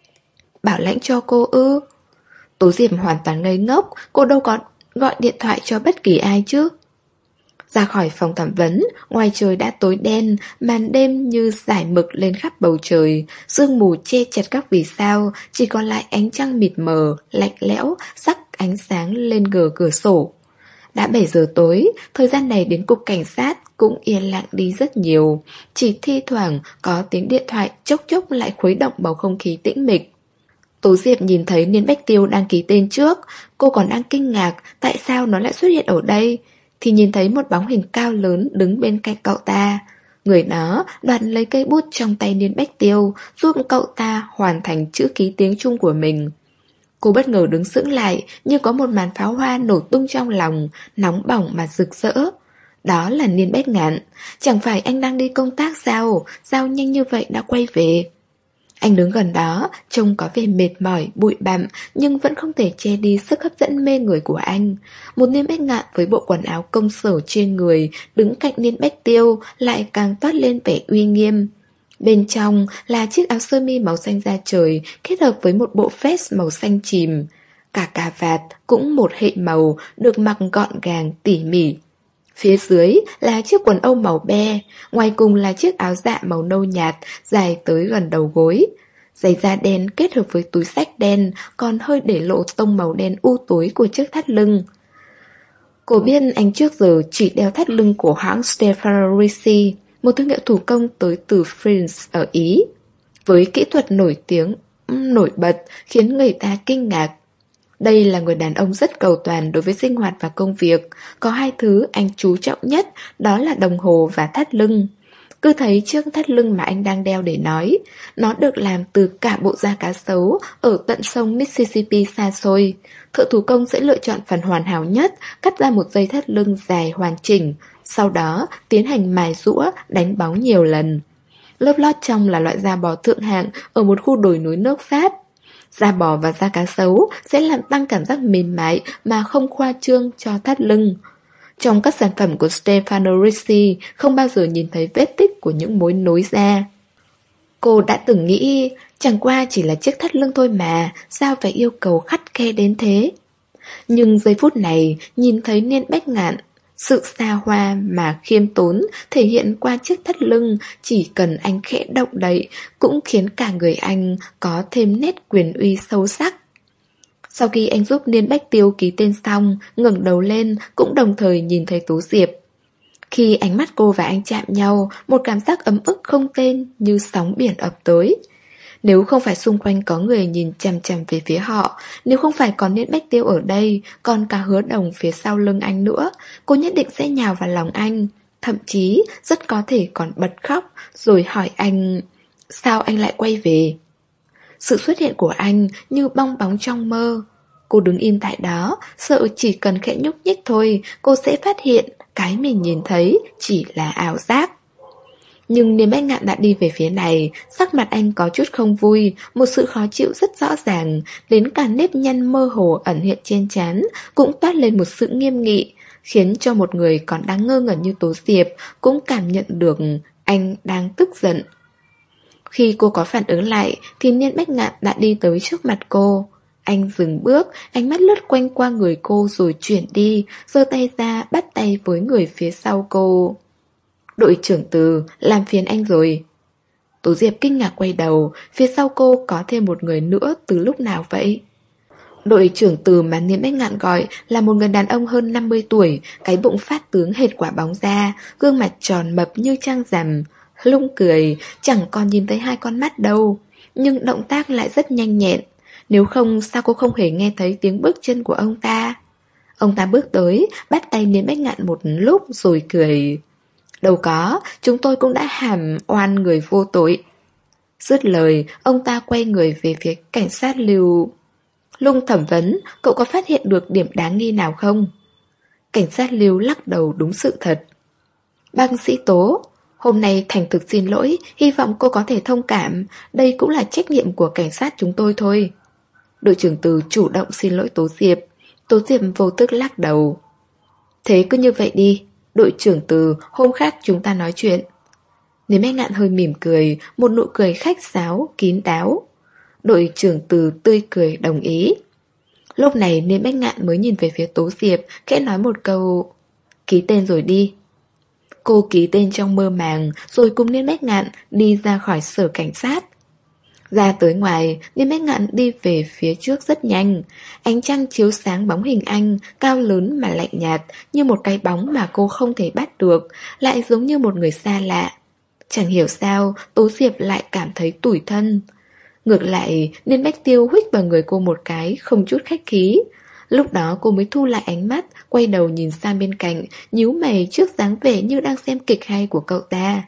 Bảo lãnh cho cô ư? Tố Diệp hoàn toàn ngây ngốc, cô đâu có gọi điện thoại cho bất kỳ ai chứ. Ra khỏi phòng thẩm vấn, ngoài trời đã tối đen, màn đêm như dải mực lên khắp bầu trời, sương mù che chặt các vì sao, chỉ còn lại ánh trăng mịt mờ, lạnh lẽo, sắc ánh sáng lên gờ cửa sổ. Đã bảy giờ tối, thời gian này đến cục cảnh sát cũng yên lặng đi rất nhiều, chỉ thi thoảng có tiếng điện thoại chốc chốc lại khuấy động bầu không khí tĩnh mịch. Tố Diệp nhìn thấy Niên Bách Tiêu đang ký tên trước, cô còn đang kinh ngạc tại sao nó lại xuất hiện ở đây, thì nhìn thấy một bóng hình cao lớn đứng bên cạnh cậu ta. Người đó đoạt lấy cây bút trong tay Niên Bách Tiêu, giúp cậu ta hoàn thành chữ ký tiếng Trung của mình. Cô bất ngờ đứng sững lại, như có một màn pháo hoa nổ tung trong lòng, nóng bỏng mà rực rỡ. Đó là Niên Bách Ngạn. Chẳng phải anh đang đi công tác sao? Sao nhanh như vậy đã quay về? Anh đứng gần đó, trông có vẻ mệt mỏi, bụi bặm, nhưng vẫn không thể che đi sức hấp dẫn mê người của anh. Một Niên Bách Ngạn với bộ quần áo công sở trên người, đứng cạnh Niên Bách Tiêu lại càng toát lên vẻ uy nghiêm. Bên trong là chiếc áo sơ mi màu xanh da trời kết hợp với một bộ vest màu xanh chìm. Cả cà vạt cũng một hệ màu, được mặc gọn gàng tỉ mỉ. Phía dưới là chiếc quần âu màu be, ngoài cùng là chiếc áo dạ màu nâu nhạt dài tới gần đầu gối. Giày da đen kết hợp với túi xách đen, còn hơi để lộ tông màu đen u tối của chiếc thắt lưng. Cô biết anh trước giờ chỉ đeo thắt lưng của hãng Stefano Ricci, một thương hiệu thủ công tới từ France ở Ý, với kỹ thuật nổi tiếng, nổi bật khiến người ta kinh ngạc. Đây là người đàn ông rất cầu toàn đối với sinh hoạt và công việc. Có hai thứ anh chú trọng nhất, đó là đồng hồ và thắt lưng. Cứ thấy chiếc thắt lưng mà anh đang đeo để nói, nó được làm từ cả bộ da cá sấu ở tận sông Mississippi xa xôi. Thợ thủ công sẽ lựa chọn phần hoàn hảo nhất, cắt ra một dây thắt lưng dài hoàn chỉnh, sau đó tiến hành mài rũa, đánh bóng nhiều lần. Lớp lót trong là loại da bò thượng hạng ở một khu đồi núi nước Pháp. Da bò và da cá sấu sẽ làm tăng cảm giác mềm mại mà không khoa trương cho thắt lưng. Trong các sản phẩm của Stefano Ricci không bao giờ nhìn thấy vết tích của những mối nối da. Cô đã từng nghĩ chẳng qua chỉ là chiếc thắt lưng thôi mà, sao phải yêu cầu khắt khe đến thế. Nhưng giây phút này nhìn thấy Niên Bách Ngạn, sự xa hoa mà khiêm tốn thể hiện qua chiếc thắt lưng, chỉ cần anh khẽ động đậy cũng khiến cả người anh có thêm nét quyền uy sâu sắc. Sau khi anh giúp Niên Bách Tiêu ký tên xong, ngẩng đầu lên cũng đồng thời nhìn thấy Tố Diệp. Khi ánh mắt cô và anh chạm nhau, một cảm giác ấm ức không tên như sóng biển ập tới. Nếu không phải xung quanh có người nhìn chằm chằm về phía họ, nếu không phải có Niên Bách Tiêu ở đây, còn cả Hứa Đồng phía sau lưng anh nữa, cô nhất định sẽ nhào vào lòng anh. Thậm chí rất có thể còn bật khóc, rồi hỏi anh sao anh lại quay về. Sự xuất hiện của anh như bong bóng trong mơ. Cô đứng im tại đó, sợ chỉ cần khẽ nhúc nhích thôi, cô sẽ phát hiện cái mình nhìn thấy chỉ là ảo giác. Nhưng Niên Bách Ngạn đã đi về phía này, sắc mặt anh có chút không vui, một sự khó chịu rất rõ ràng, đến cả nếp nhăn mơ hồ ẩn hiện trên trán cũng toát lên một sự nghiêm nghị, khiến cho một người còn đang ngơ ngẩn như Tố Diệp cũng cảm nhận được anh đang tức giận. Khi cô có phản ứng lại thì Niên Bách Ngạn đã đi tới trước mặt cô. Anh dừng bước, ánh mắt lướt quanh qua người cô rồi chuyển đi, giơ tay ra bắt tay với người phía sau cô. Đội trưởng Từ, làm phiền anh rồi. Tố Diệp kinh ngạc quay đầu, phía sau cô có thêm một người nữa từ lúc nào vậy? Đội trưởng Từ mà Niên Bách Ngạn gọi là một người đàn ông hơn năm mươi tuổi, cái bụng phát tướng hệt quả bóng da, gương mặt tròn mập như trăng rằm, lung cười, chẳng còn nhìn thấy hai con mắt đâu, nhưng động tác lại rất nhanh nhẹn. Nếu không sao cô không hề nghe thấy tiếng bước chân của ông ta. Ông ta bước tới, bắt tay Niên Bách Ngạn một lúc rồi cười. Đâu có, chúng tôi cũng đã hàm oan người vô tội. Dứt lời, ông ta quay người về phía cảnh sát Lưu. Lung thẩm vấn, cậu có phát hiện được điểm đáng nghi nào không? Cảnh sát Lưu lắc đầu đúng sự thật. Bác sĩ Tố, hôm nay thành thực xin lỗi, hy vọng cô có thể thông cảm, đây cũng là trách nhiệm của cảnh sát chúng tôi thôi. Đội trưởng Từ chủ động xin lỗi Tố Diệp. Tố Diệp vô thức lắc đầu. Thế cứ như vậy đi, đội trưởng Từ, hôm khác chúng ta nói chuyện. Niên Bách Ngạn hơi mỉm cười, một nụ cười khách sáo, kín đáo. Đội trưởng Từ tươi cười đồng ý. Lúc này Niên Bách Ngạn mới nhìn về phía Tố Diệp, khẽ nói một câu. Ký tên rồi đi. Cô ký tên trong mơ màng, rồi cùng Niên Bách Ngạn đi ra khỏi sở cảnh sát. Ra tới ngoài, Niên Bách Ngạn đi về phía trước rất nhanh. Ánh trăng chiếu sáng bóng hình anh, cao lớn mà lạnh nhạt, như một cái bóng mà cô không thể bắt được, lại giống như một người xa lạ. Chẳng hiểu sao, Tố Diệp lại cảm thấy tủi thân. Ngược lại, Niên Bách Tiêu huých vào người cô một cái, không chút khách khí. Lúc đó cô mới thu lại ánh mắt, quay đầu nhìn sang bên cạnh, nhíu mày trước dáng vẻ như đang xem kịch hay của cậu ta.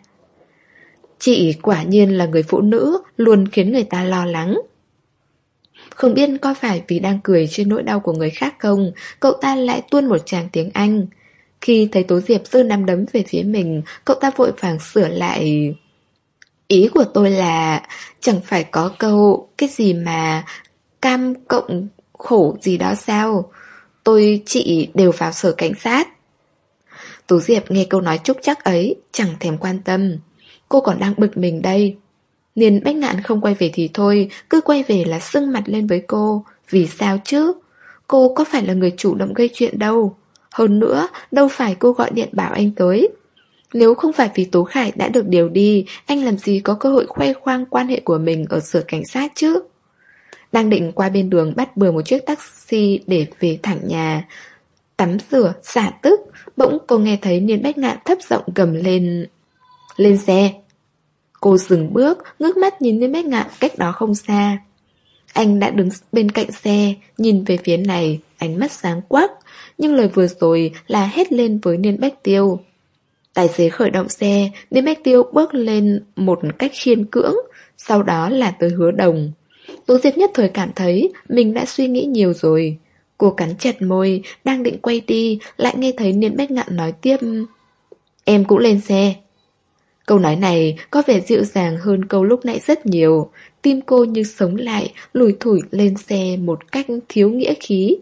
Chị quả nhiên là người phụ nữ, luôn khiến người ta lo lắng. Không biết có phải vì đang cười trên nỗi đau của người khác không, cậu ta lại tuôn một tràng tiếng Anh. Khi thấy Tố Diệp giơ nắm đấm về phía mình, cậu ta vội vàng sửa lại. Ý của tôi là chẳng phải có câu cái gì mà cam cộng khổ gì đó sao? Tôi chị đều vào sở cảnh sát. Tố Diệp nghe câu nói trúc chắc ấy, chẳng thèm quan tâm. Cô còn đang bực mình đây. Niên Bách Ngạn không quay về thì thôi, cứ quay về là sưng mặt lên với cô. Vì sao chứ? Cô có phải là người chủ động gây chuyện đâu. Hơn nữa, đâu phải cô gọi điện bảo anh tới. Nếu không phải vì Tố Khải đã được điều đi, anh làm gì có cơ hội khoe khoang quan hệ của mình ở sở cảnh sát chứ? Đang định qua bên đường bắt bừa một chiếc taxi để về thẳng nhà, tắm rửa, xả tức, bỗng cô nghe thấy Niên Bách Ngạn thấp giọng gầm lên. Lên xe. Cô dừng bước, ngước mắt nhìn Niên Bách Ngạn cách đó không xa. Anh đã đứng bên cạnh xe, nhìn về phía này, ánh mắt sáng quắc. Nhưng lời vừa rồi là hét lên với Niên Bách Tiêu. Tài xế khởi động xe, Niên Bách Tiêu bước lên một cách khiên cưỡng, sau đó là tới Hứa Đồng. Tố Diệp nhất thời cảm thấy mình đã suy nghĩ nhiều rồi. Cô cắn chặt môi, đang định quay đi, lại nghe thấy Niên Bách Ngạn nói tiếp. Em cũng lên xe. Câu nói này có vẻ dịu dàng hơn câu lúc nãy rất nhiều. Tim cô như sống lại, lủi thủi lên xe một cách thiếu nghĩa khí.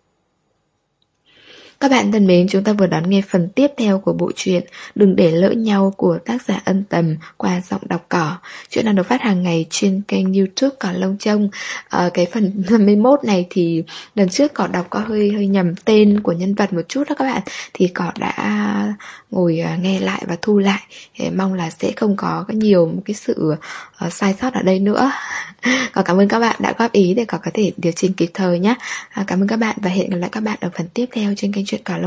Các bạn thân mến, chúng ta vừa đón nghe phần tiếp theo của bộ truyện Đừng để lỡ nhau của tác giả Ân Tầm qua giọng đọc Cỏ. Chuyện đang được phát hàng ngày trên kênh YouTube Cỏ Lông Trông. À, cái phần năm mươi mốt này thì lần trước Cỏ đọc có hơi hơi nhầm tên của nhân vật một chút đó các bạn. Thì Cỏ đã ngồi nghe lại và thu lại. Để mong là sẽ không có nhiều một cái sự uh, sai sót ở đây nữa. Cỏ cảm ơn các bạn đã góp ý để Cỏ có thể điều chỉnh kịp thời nhé. À, cảm ơn các bạn và hẹn gặp lại các bạn ở phần tiếp theo trên kênh Chuyện Cỏ Lông.